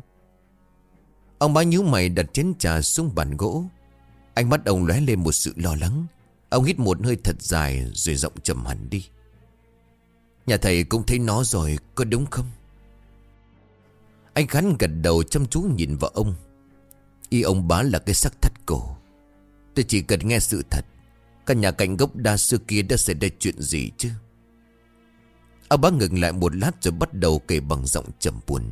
Ông bá nhíu mày đặt chén trà xuống bàn gỗ. Ánh mắt ông lóe lên một sự lo lắng. Ông hít một hơi thật dài rồi giọng trầm hẳn đi. Nhà thầy cũng thấy nó rồi, có đúng không? Anh Khán gật đầu chăm chú nhìn vào ông. Ý ông bá là cái xác thắt cổ. Tôi chỉ cần nghe sự thật. Căn nhà cạnh gốc đa xưa kia đã xảy ra chuyện gì chứ? Ông bá ngừng lại một lát rồi bắt đầu kể bằng giọng trầm buồn.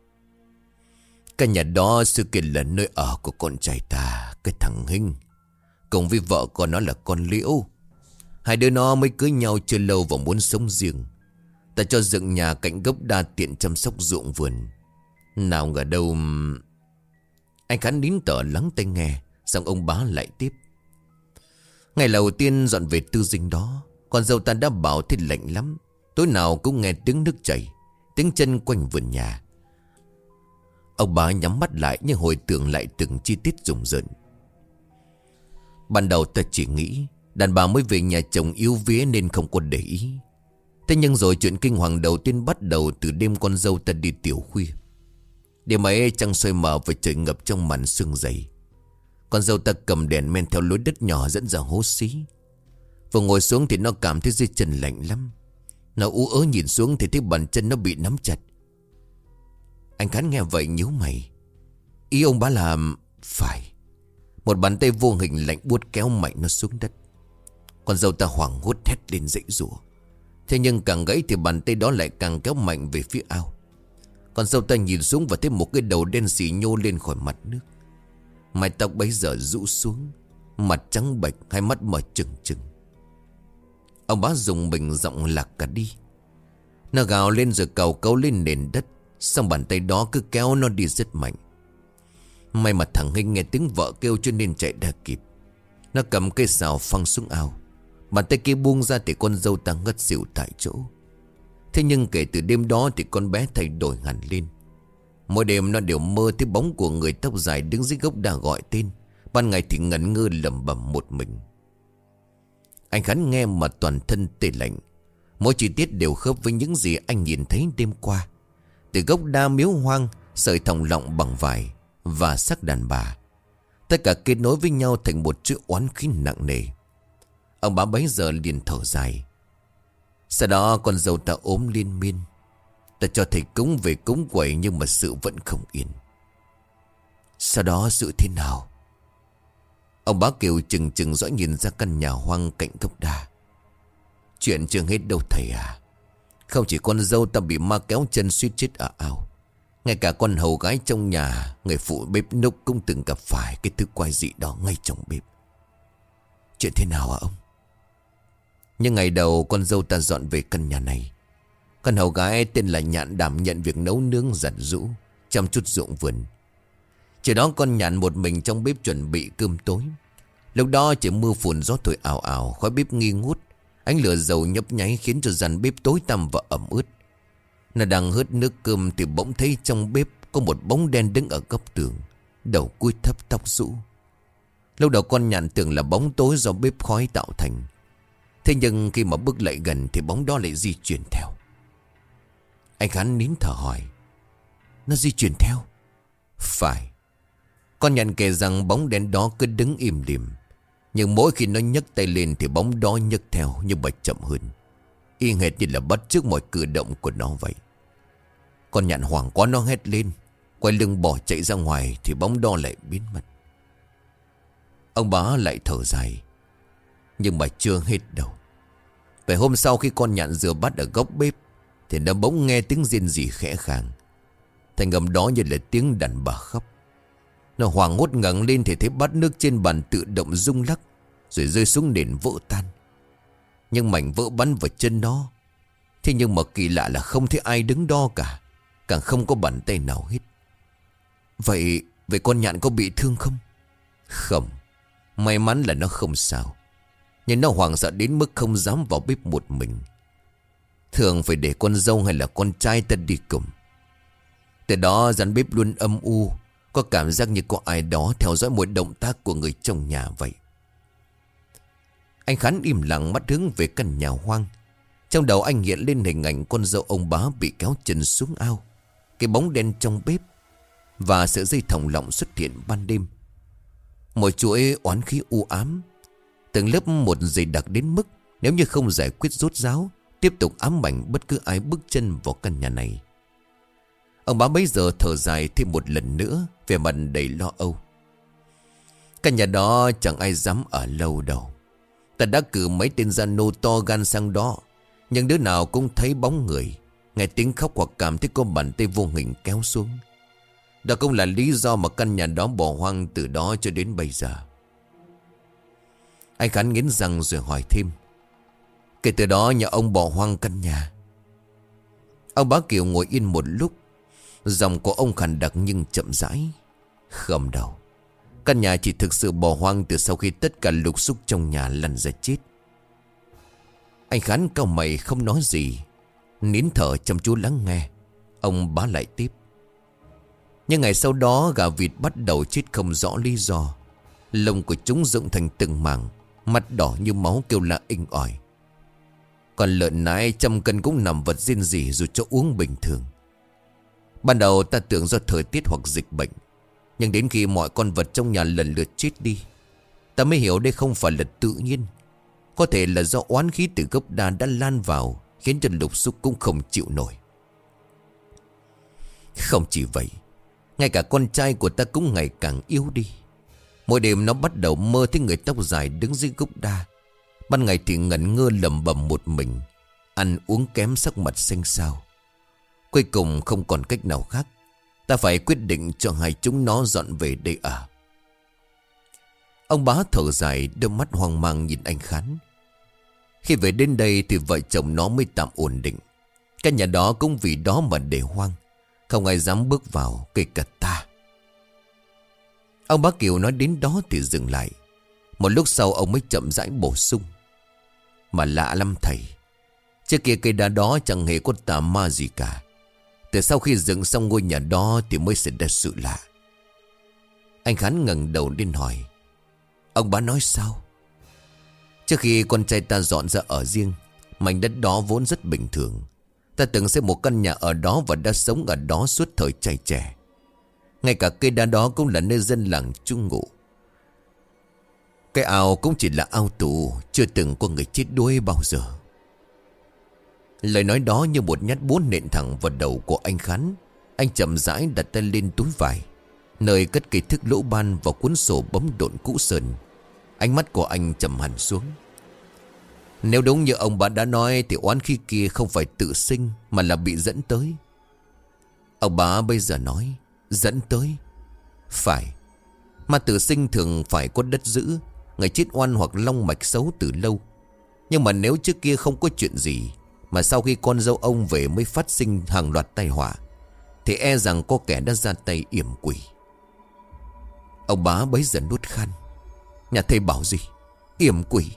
Căn nhà đó xưa kia là nơi ở của con trai ta, cái thằng Hinh, cùng với vợ của nó là con Liễu. Hai đứa nó mới cưới nhau chưa lâu và muốn sống riêng. Ta cho dựng nhà cạnh gốc đa tiện chăm sóc ruộng vườn. Nào ngờ đâu... Anh Khán nín thở lắng tai nghe, xong ông bá lại tiếp. Ngày đầu tiên dọn về tư dinh đó, con dâu ta đã bảo thế lạnh lắm. Tối nào cũng nghe tiếng nước chảy, tiếng chân quanh vườn nhà. Ông bá nhắm mắt lại nhưng hồi tưởng lại từng chi tiết rùng rợn. Ban đầu ta chỉ nghĩ đàn bà mới về nhà chồng yếu vía nên không có để ý. Thế nhưng rồi chuyện kinh hoàng đầu tiên bắt đầu từ đêm con dâu ta đi tiểu khuya. Đêm ấy trăng xoay mờ và trời ngập trong màn sương dày. Con dâu ta cầm đèn men theo lối đất nhỏ dẫn ra hố xí. Vừa ngồi xuống thì nó cảm thấy dưới chân lạnh lắm. Nó ú ớ nhìn xuống thì thấy bàn chân nó bị nắm chặt. Anh Khán nghe vậy nhíu mày. Ý ông bá là phải. Một bàn tay vô hình lạnh buốt kéo mạnh nó xuống đất. Con dâu ta hoảng hốt hét lên dãy rủa. Thế nhưng càng gãy thì bàn tay đó lại càng kéo mạnh về phía ao. Con dâu ta nhìn xuống và thấy một cái đầu đen xì nhô lên khỏi mặt nước. Mái tóc bấy giờ rũ xuống, mặt trắng bệch, hai mắt mở trừng trừng. Ông bá dùng mình giọng lạc cả đi. Nó gào lên rồi cào cấu lên nền đất. Xong bàn tay đó cứ kéo nó đi rất mạnh. May mà thằng Hinh nghe tiếng vợ kêu cho nên chạy đã kịp. Nó cầm cây xào phăng xuống ao. Bàn tay kia buông ra thì con dâu ta ngất xỉu tại chỗ. Thế nhưng kể từ đêm đó thì con bé thay đổi hẳn lên. Mỗi đêm nó đều mơ thấy bóng của người tóc dài đứng dưới gốc đa gọi tên. Ban ngày thì ngẩn ngơ lẩm bẩm một mình. Anh Khán nghe mà toàn thân tê lạnh. Mỗi chi tiết đều khớp với những gì anh nhìn thấy đêm qua. Từ gốc đa miếu hoang, sợi thòng lọng bằng vải và xác đàn bà. Tất cả kết nối với nhau thành một chữ oán khí nặng nề. Ông bá bấy giờ liền thở dài. Sau đó con dâu ta ốm liên miên. Ta cho thầy cúng về cúng quẩy nhưng mà sự vẫn không yên. Sau đó sự thế nào? Ông bá Kiều chừng chừng dõi nhìn ra căn nhà hoang cạnh gốc đa. Chuyện chưa hết đâu thầy à. Không chỉ con dâu ta bị ma kéo chân suýt chết ở ao. Ngay cả con hầu gái trong nhà, người phụ bếp núc cũng từng gặp phải cái thứ quái dị đó ngay trong bếp. Chuyện thế nào hả ông? Nhưng ngày đầu con dâu ta dọn về căn nhà này, con hầu gái tên là Nhạn đảm nhận việc nấu nướng giặt giũ, chăm chút ruộng vườn. Chiều đó con Nhạn một mình trong bếp chuẩn bị cơm tối. Lúc đó chỉ mưa phùn gió thổi ào ào, khói bếp nghi ngút. Ánh lửa dầu nhấp nháy khiến cho gian bếp tối tăm và ẩm ướt. Nó đang hớt nước cơm thì bỗng thấy trong bếp có một bóng đen đứng ở góc tường, đầu cúi thấp tóc rũ. Lúc đầu con Nhạn tưởng là bóng tối do bếp khói tạo thành. Thế nhưng khi mà bước lại gần thì bóng đó lại di chuyển theo. Anh Khán nín thở hỏi. Nó di chuyển theo? Phải. Con Nhạn kể rằng bóng đen đó cứ đứng im lìm. Nhưng mỗi khi nó nhấc tay lên thì bóng đó nhấc theo nhưng mà chậm hơn. Y hệt như là bắt chước mọi cử động của nó vậy. Con Nhạn hoảng quá nó hét lên, quay lưng bỏ chạy ra ngoài thì bóng đó lại biến mất. Ông bá lại thở dài. Nhưng mà chưa hết đâu. Về hôm sau khi con Nhạn rửa bát ở góc bếp thì nó bỗng nghe tiếng rên rỉ khẽ khàng. Thành âm đó như là tiếng đàn bà khóc. Nó hoảng hốt ngẩng lên thì thấy bát nước trên bàn tự động rung lắc, rồi rơi xuống nền vỡ tan. Nhưng mảnh vỡ bắn vào chân nó. Thế nhưng mà kỳ lạ là không thấy ai đứng đó cả, càng không có bàn tay nào hết. Vậy con Nhạn có bị thương không? Không. May mắn là nó không sao. Nhưng nó hoảng sợ đến mức không dám vào bếp một mình. Thường phải để con dâu hay là con trai ta đi cùng. Từ đó gian bếp luôn âm u, có cảm giác như có ai đó theo dõi mỗi động tác của người trong nhà vậy. Anh Khán im lặng mắt hướng về căn nhà hoang. Trong đầu anh hiện lên hình ảnh con dâu ông bá bị kéo chân xuống ao, cái bóng đen trong bếp và sợi dây thòng lọng xuất hiện ban đêm. Một chuỗi oán khí u ám, từng lớp một dày đặc đến mức nếu như không giải quyết rốt ráo, tiếp tục ám ảnh bất cứ ai bước chân vào căn nhà này. Ông bá bấy giờ thở dài thêm một lần nữa, vẻ mặt đầy lo âu. Căn nhà đó chẳng ai dám ở lâu đâu. Ta đã cử mấy tên gian nô to gan sang đó, nhưng đứa nào cũng thấy bóng người, nghe tiếng khóc hoặc cảm thấy có bàn tay vô hình kéo xuống. Đó cũng là lý do mà căn nhà đó bỏ hoang từ đó cho đến bây giờ. Anh Khán nghiến răng rồi hỏi thêm. Kể từ đó nhà ông bỏ hoang căn nhà. Ông bá Kiều ngồi yên một lúc, giọng của ông khàn đặc nhưng chậm rãi. Không đâu. Căn nhà chỉ thực sự bỏ hoang từ sau khi tất cả lục xúc trong nhà lăn ra chết. Anh Khán cau mày không nói gì, nín thở chăm chú lắng nghe. Ông bá lại tiếp. Nhưng ngày sau đó gà vịt bắt đầu chết không rõ lý do. Lông của chúng dựng thành từng mảng, mặt đỏ như máu kêu la inh ỏi. Còn lợn nái 100 cân cũng nằm vật rên rỉ dù cho uống bình thường. Ban đầu ta tưởng do thời tiết hoặc dịch bệnh, nhưng đến khi mọi con vật trong nhà lần lượt chết đi, ta mới hiểu đây không phải là tự nhiên. Có thể là do oán khí từ gốc đa đã lan vào, khiến cho Lục Xúc cũng không chịu nổi. Không chỉ vậy, ngay cả con trai của ta cũng ngày càng yếu đi. Mỗi đêm nó bắt đầu mơ thấy người tóc dài đứng dưới gốc đa. Ban ngày thì ngẩn ngơ lẩm bẩm một mình, ăn uống kém, sắc mặt xanh xao. Cuối cùng không còn cách nào khác, ta phải quyết định cho hai chúng nó dọn về đây ở. Ông bá thở dài, đôi mắt hoang mang nhìn anh Khán. Khi về đến đây thì vợ chồng nó mới tạm ổn định. Căn nhà đó cũng vì đó mà để hoang, không ai dám bước vào, kể cả ta. Ông bá Kiều nói đến đó thì dừng lại. Một lúc sau ông mới chậm rãi bổ sung. Mà lạ lắm thầy, trước kia cây đá đó chẳng hề có tà ma gì cả. Từ sau khi dựng xong ngôi nhà đó thì mới xảy ra sự lạ. Anh Khán ngẩng đầu lên hỏi. Ông bá nói sao? Trước khi con trai ta dọn ra ở riêng, mảnh đất đó vốn rất bình thường. Ta từng xây một căn nhà ở đó và đã sống ở đó suốt thời trai trẻ. Ngay cả cây đá đó cũng là nơi dân làng trú ngụ. Cái ao cũng chỉ là ao tù, chưa từng có người chết đuối bao giờ. Lời nói đó như một nhát búa nện thẳng vào đầu của anh Khán. Anh chậm rãi đặt tay lên túi vải, nơi cất cây thước lỗ ban và cuốn sổ bấm độn cũ sơn. Ánh mắt của anh trầm hẳn xuống. Nếu đúng như ông bà đã nói thì oán khí kia không phải tự sinh mà là bị dẫn tới. Ông bà bây giờ nói dẫn tới. Phải, mà tự sinh thường phải có đất giữ, người chết oan hoặc long mạch xấu từ lâu. Nhưng mà nếu trước kia không có chuyện gì, mà sau khi con dâu ông về mới phát sinh hàng loạt tai họa, thì e rằng có kẻ đã ra tay yểm quỷ. Ông bá bấy giờ nuốt khan. Nhà thầy bảo gì? Yểm quỷ?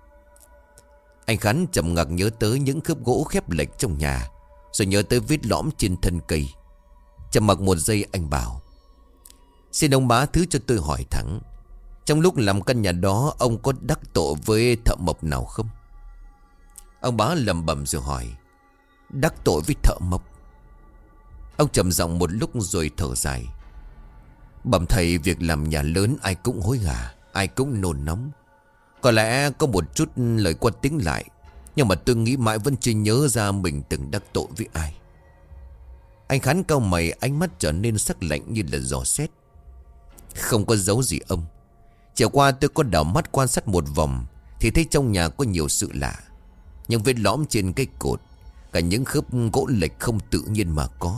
Anh Khán trầm ngạc nhớ tới những khớp gỗ khép lệch trong nhà, rồi nhớ tới vết lõm trên thân cây. Trầm mặc một giây anh bảo. Xin ông bá thứ cho tôi hỏi thẳng, trong lúc làm căn nhà đó ông có đắc tội với thợ mộc nào không? Ông bá lẩm bẩm rồi hỏi. Đắc tội với thợ mộc? Ông trầm giọng một lúc rồi thở dài. Bẩm thầy, việc làm nhà lớn ai cũng hối hả, ai cũng nôn nóng. Có lẽ có một chút lời qua tiếng lại, nhưng mà tôi nghĩ mãi vẫn chưa nhớ ra mình từng đắc tội với ai. Anh Khán cau mày, ánh mắt trở nên sắc lạnh như là giò sét. Không có dấu gì ông. Chiều qua tôi có đảo mắt quan sát một vòng thì thấy trong nhà có nhiều sự lạ. Nhưng vết lõm trên cây cột, cả những khớp gỗ lệch không tự nhiên mà có.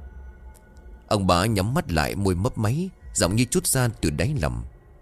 Ông bá nhắm mắt lại, môi mấp máy, giọng như trút ra từ đáy lòng.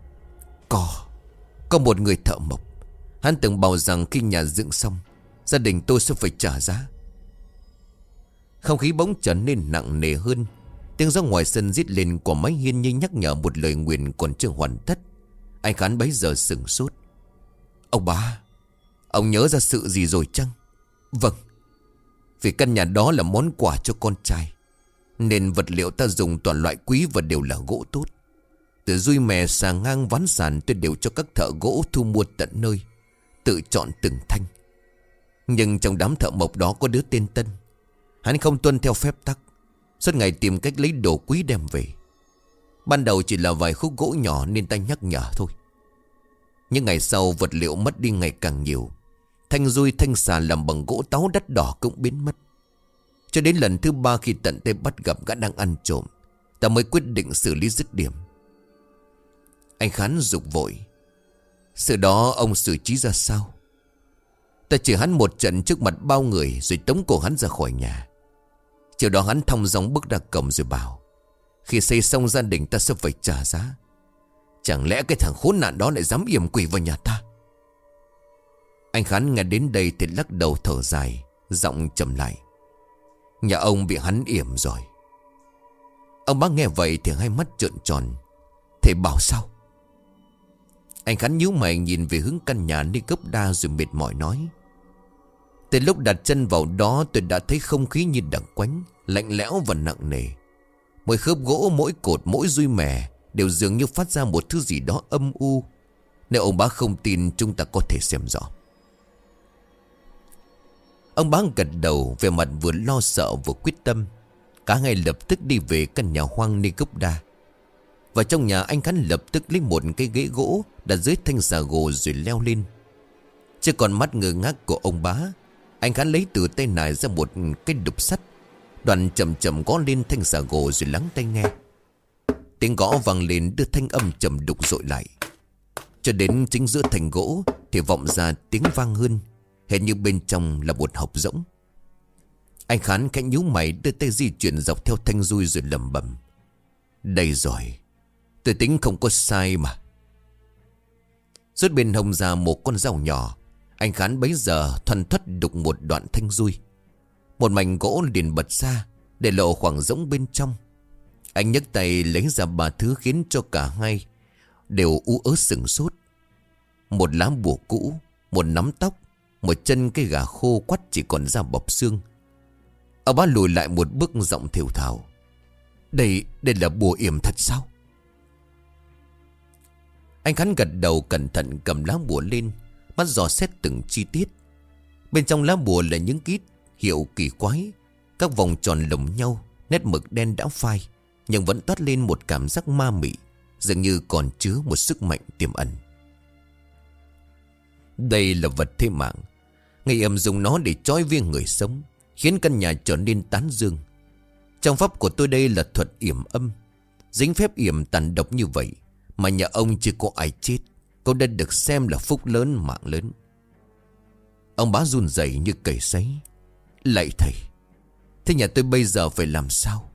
Có một người thợ mộc. Hắn từng bảo rằng khi nhà dựng xong, gia đình tôi sẽ phải trả giá. Không khí bỗng trở nên nặng nề hơn. Tiếng gió ngoài sân rít lên của mái hiên như nhắc nhở một lời nguyền còn chưa hoàn tất. Anh Khán bấy giờ sửng sốt. Ông bá, ông nhớ ra sự gì rồi chăng? Vâng, vì căn nhà đó là món quà cho con trai, nên vật liệu ta dùng toàn loại quý và đều là gỗ tốt. Từ dui mè, xà ngang, ván sàn tôi đều cho các thợ gỗ thu mua tận nơi, tự chọn từng thanh. Nhưng trong đám thợ mộc đó có đứa tên Tân. Hắn không tuân theo phép tắc, suốt ngày tìm cách lấy đồ quý đem về. Ban đầu chỉ là vài khúc gỗ nhỏ nên ta nhắc nhở thôi. Nhưng ngày sau vật liệu mất đi ngày càng nhiều. Thanh dui, thanh xà làm bằng gỗ táo đắt đỏ cũng biến mất. Cho đến lần thứ 3 khi tận tay bắt gặp gã đang ăn trộm, ta mới quyết định xử lý dứt điểm. Anh Khán giục vội. Sự đó ông xử trí ra sao? Ta chửi hắn một trận trước mặt bao người, rồi tống cổ hắn ra khỏi nhà. Chiều đó hắn thong dong bước ra cổng rồi bảo, khi xây xong gia đình ta sẽ phải trả giá. Chẳng lẽ cái thằng khốn nạn đó lại dám yểm quỷ vào nhà ta? Anh Khán nghe đến đây thì lắc đầu thở dài, giọng trầm lại. Nhà ông bị hắn yểm rồi. Ông bác nghe vậy thì hai mắt trợn tròn. Thầy bảo sao? Anh Khán nhíu mày nhìn về hướng căn nhà nơi gốc đa rồi mệt mỏi nói. Từ lúc đặt chân vào đó tôi đã thấy không khí như đặc quánh, lạnh lẽo và nặng nề. Mỗi khớp gỗ, mỗi cột, mỗi dui mẻ đều dường như phát ra một thứ gì đó âm u. Nếu ông bá không tin, chúng ta có thể xem rõ. Ông bá gật đầu, về mặt vừa lo sợ vừa quyết tâm. Cả ngày lập tức đi về căn nhà hoang nơi gốc đa. Và trong nhà, anh Khán lập tức lấy một cái ghế gỗ đặt dưới thanh xà gồ rồi leo lên. Chưa còn mắt ngơ ngác của ông bá, anh Khán lấy từ tay nải ra một cái đục sắt, đoạn chậm chậm gõ lên thanh xà gồ rồi lắng tai nghe. Tiếng gõ vang lên đưa thanh âm trầm đục dội lại. Cho đến chính giữa thành gỗ thì vọng ra tiếng vang hơn, hệt như bên trong là một hộc rỗng. Anh Khán khẽ nhíu mày, đưa tay di chuyển dọc theo thanh dui rồi lẩm bẩm: đây rồi, tôi tính không có sai mà. Rút bên hông ra một con dao nhỏ, anh Khán bấy giờ thoăn thoắt đục một đoạn thanh dui. Một mảnh gỗ liền bật ra, để lộ khoảng rỗng bên trong. Anh nhấc tay lấy ra 3 thứ khiến cho cả hai đều ú ớ sửng sốt. Một lá bùa cũ, một nắm tóc, một chân cây gà khô quắt chỉ còn da bọc xương. Ông bá lùi lại một bước, giọng thều thào: Đây là bùa yểm thật sao? Anh Khán gật đầu, cẩn thận cầm lá bùa lên, mắt dò xét từng chi tiết. Bên trong lá bùa là những ký hiệu kỳ quái, các vòng tròn lồng nhau, nét mực đen đã phai, nhưng vẫn toát lên một cảm giác ma mị, dường như còn chứa một sức mạnh tiềm ẩn. Đây là vật thế mạng, người âm dùng nó để trói viên người sống, khiến căn nhà trở nên tán dương. Trong pháp của tôi đây là thuật yểm âm. Dính phép yểm tàn độc như vậy mà nhà ông chưa có ai chết, cô đã được xem là phúc lớn, mạng lớn. Ông bá run rẩy như cầy sấy: Lạy thầy, thế nhà tôi bây giờ phải làm sao?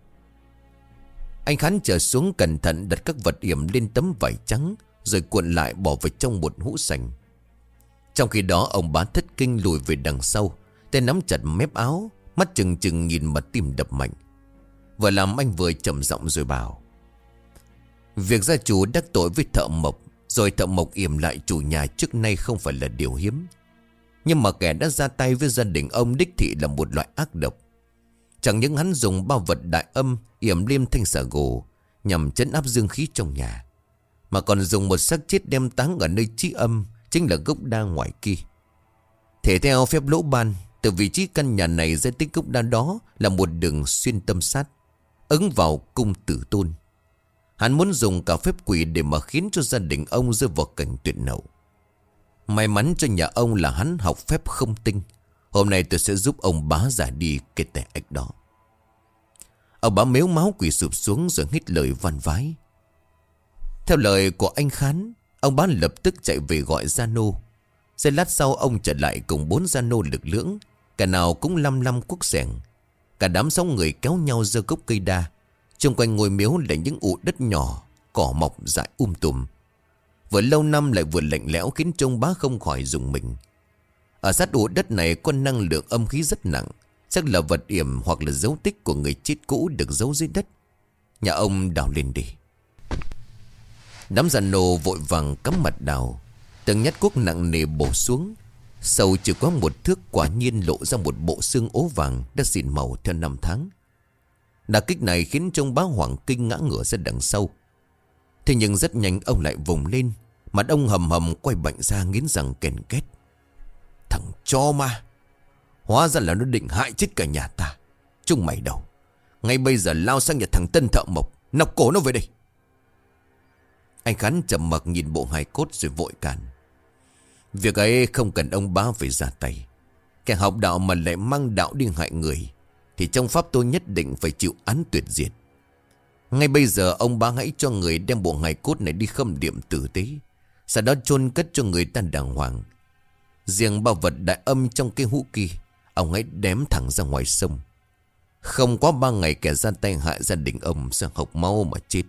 Anh Khán trở xuống, cẩn thận đặt các vật yểm lên tấm vải trắng, rồi cuộn lại bỏ vào trong một hũ sành. Trong khi đó, ông bá thất kinh lùi về đằng sau, tay nắm chặt mép áo, mắt trừng trừng nhìn mà tim đập mạnh. Vừa làm anh vừa trầm giọng rồi bảo: Việc gia chủ đắc tội với thợ mộc, rồi thợ mộc yểm lại chủ nhà trước nay không phải là điều hiếm. Nhưng mà kẻ đã ra tay với gia đình ông đích thị là một loại ác độc. Chẳng những hắn dùng bao vật đại âm yểm liêm thanh xà gồ nhằm trấn áp dương khí trong nhà, mà còn dùng một xác chết đem táng ở nơi chí âm, chính là gốc đa ngoài kia. Thể theo phép lỗ ban, từ vị trí căn nhà này ra tới gốc đa đó là một đường xuyên tâm sát, ứng vào cung tử tôn. Hắn muốn dùng cả phép quỷ để mà khiến cho gia đình ông rơi vào cảnh tuyệt nậu. May mắn cho nhà ông là hắn học phép không tinh. Hôm nay tôi sẽ giúp ông bá giải đi cái tẻ ếch đó. Ông bá mếu máu quỳ sụp xuống rồi hít lời van vái. Theo lời của anh Khán, ông bá lập tức chạy về gọi gia nô. Giây lát sau, ông trở lại cùng 4 gia nô lực lưỡng, cả nào cũng lăm lăm cuốc xẻng. Cả đám 6 người kéo nhau giơ gốc cây đa. Xung quanh ngôi miếu là những ụ đất nhỏ, cỏ mọc dại tùm. Vừa lâu năm lại vừa lạnh lẽo, khiến trông bá không khỏi rùng mình. Ở sát ụ đất này có năng lượng âm khí rất nặng, chắc là vật yểm hoặc là dấu tích của người chết cũ được giấu dưới đất. Nhà ông đào lên đi. Đám già nô vội vàng cắm mặt đào, từng nhát cuốc nặng nề bổ xuống. Sâu chỉ có 1 thước, quả nhiên lộ ra một bộ xương ố vàng đã xịn màu theo năm tháng. Đả kích này khiến trông bá Hoàng kinh ngã ngửa ra đằng sau. Thế nhưng rất nhanh ông lại vùng lên, mặt ông hầm hầm quay bệnh ra, nghiến răng kèn két: Thằng cho ma, hóa ra là nó định hại chết cả nhà ta. Chúng mày đâu, ngay bây giờ lao sang nhà thằng Tân thợ mộc, nọc cổ nó về đây. Anh Khán trầm mặc nhìn bộ hài cốt rồi vội cản: Việc ấy không cần ông bá phải ra tay. Kẻ học đạo mà lại mang đạo đi hại người thì trong pháp tôi nhất định phải chịu án tuyệt diệt. Ngay bây giờ ông bá hãy cho người đem bộ hài cốt này đi khâm điểm tử tế, sau đó chôn cất cho người ta đàng hoàng. Riêng bao vật đại âm trong cái hũ kia, ông hãy đém thẳng ra ngoài sông. Không quá 3 ngày kẻ ra tay hại gia đình ông sẽ hộc máu mà chết.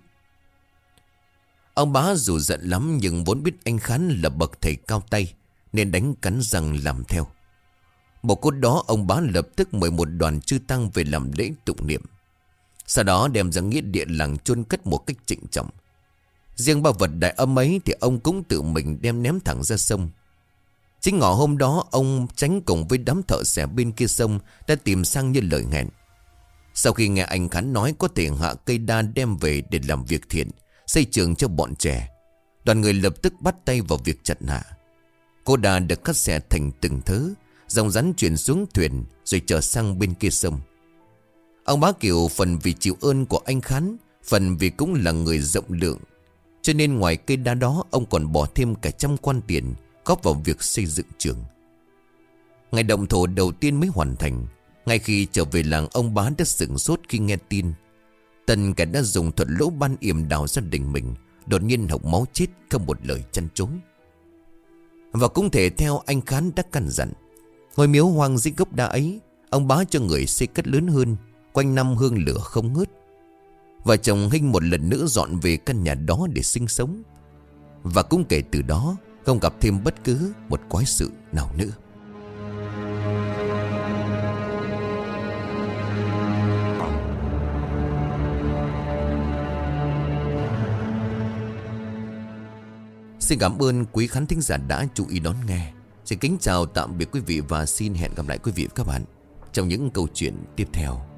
Ông bá dù giận lắm nhưng vốn biết anh Khán là bậc thầy cao tay, nên đánh cắn răng làm theo. Một cốt đó, ông bá lập tức mời một đoàn chư tăng về làm lễ tụng niệm. Sau đó đem ra nghĩa địa làng chôn cất một cách trịnh trọng. Riêng bao vật đại âm ấy thì ông cũng tự mình đem ném thẳng ra sông. Chính ngọ hôm đó, ông Tránh cùng với đám thợ xẻ bên kia sông đã tìm sang như lời hẹn. Sau khi nghe anh Khán nói có thể hạ cây đa đem về để làm việc thiện, xây trường cho bọn trẻ, đoàn người lập tức bắt tay vào việc chặt hạ. Cô đa được cắt xẻ thành từng thớ, dòng rắn chuyển xuống thuyền rồi chở sang bên kia sông. Ông Bá Kiều phần vì chịu ơn của anh Khán, phần vì cũng là người rộng lượng, cho nên ngoài cây đa đó ông còn bỏ thêm cả trăm quan tiền góp vào việc xây dựng trường. Ngày động thổ đầu tiên mới hoàn thành. Ngay khi trở về làng, ông Bá đã sửng sốt khi nghe tin Tần, kẻ đã dùng thuật lỗ ban yểm đào gia đình mình, đột nhiên hộc máu chết không một lời chăn chối. Và cũng thể theo anh Khán đã căn dặn, ngôi miếu hoang dưới gốc đa ấy, ông Bá cho người xây cất lớn hơn, quanh năm hương lửa không ngớt. Vợ chồng Hinh một lần nữa dọn về căn nhà đó để sinh sống. Và cũng kể từ đó không gặp thêm bất cứ một quái sự nào nữa. Xin cảm ơn quý khán thính giả đã chú ý đón nghe. Xin kính chào tạm biệt quý vị và xin hẹn gặp lại quý vị và các bạn trong những câu chuyện tiếp theo.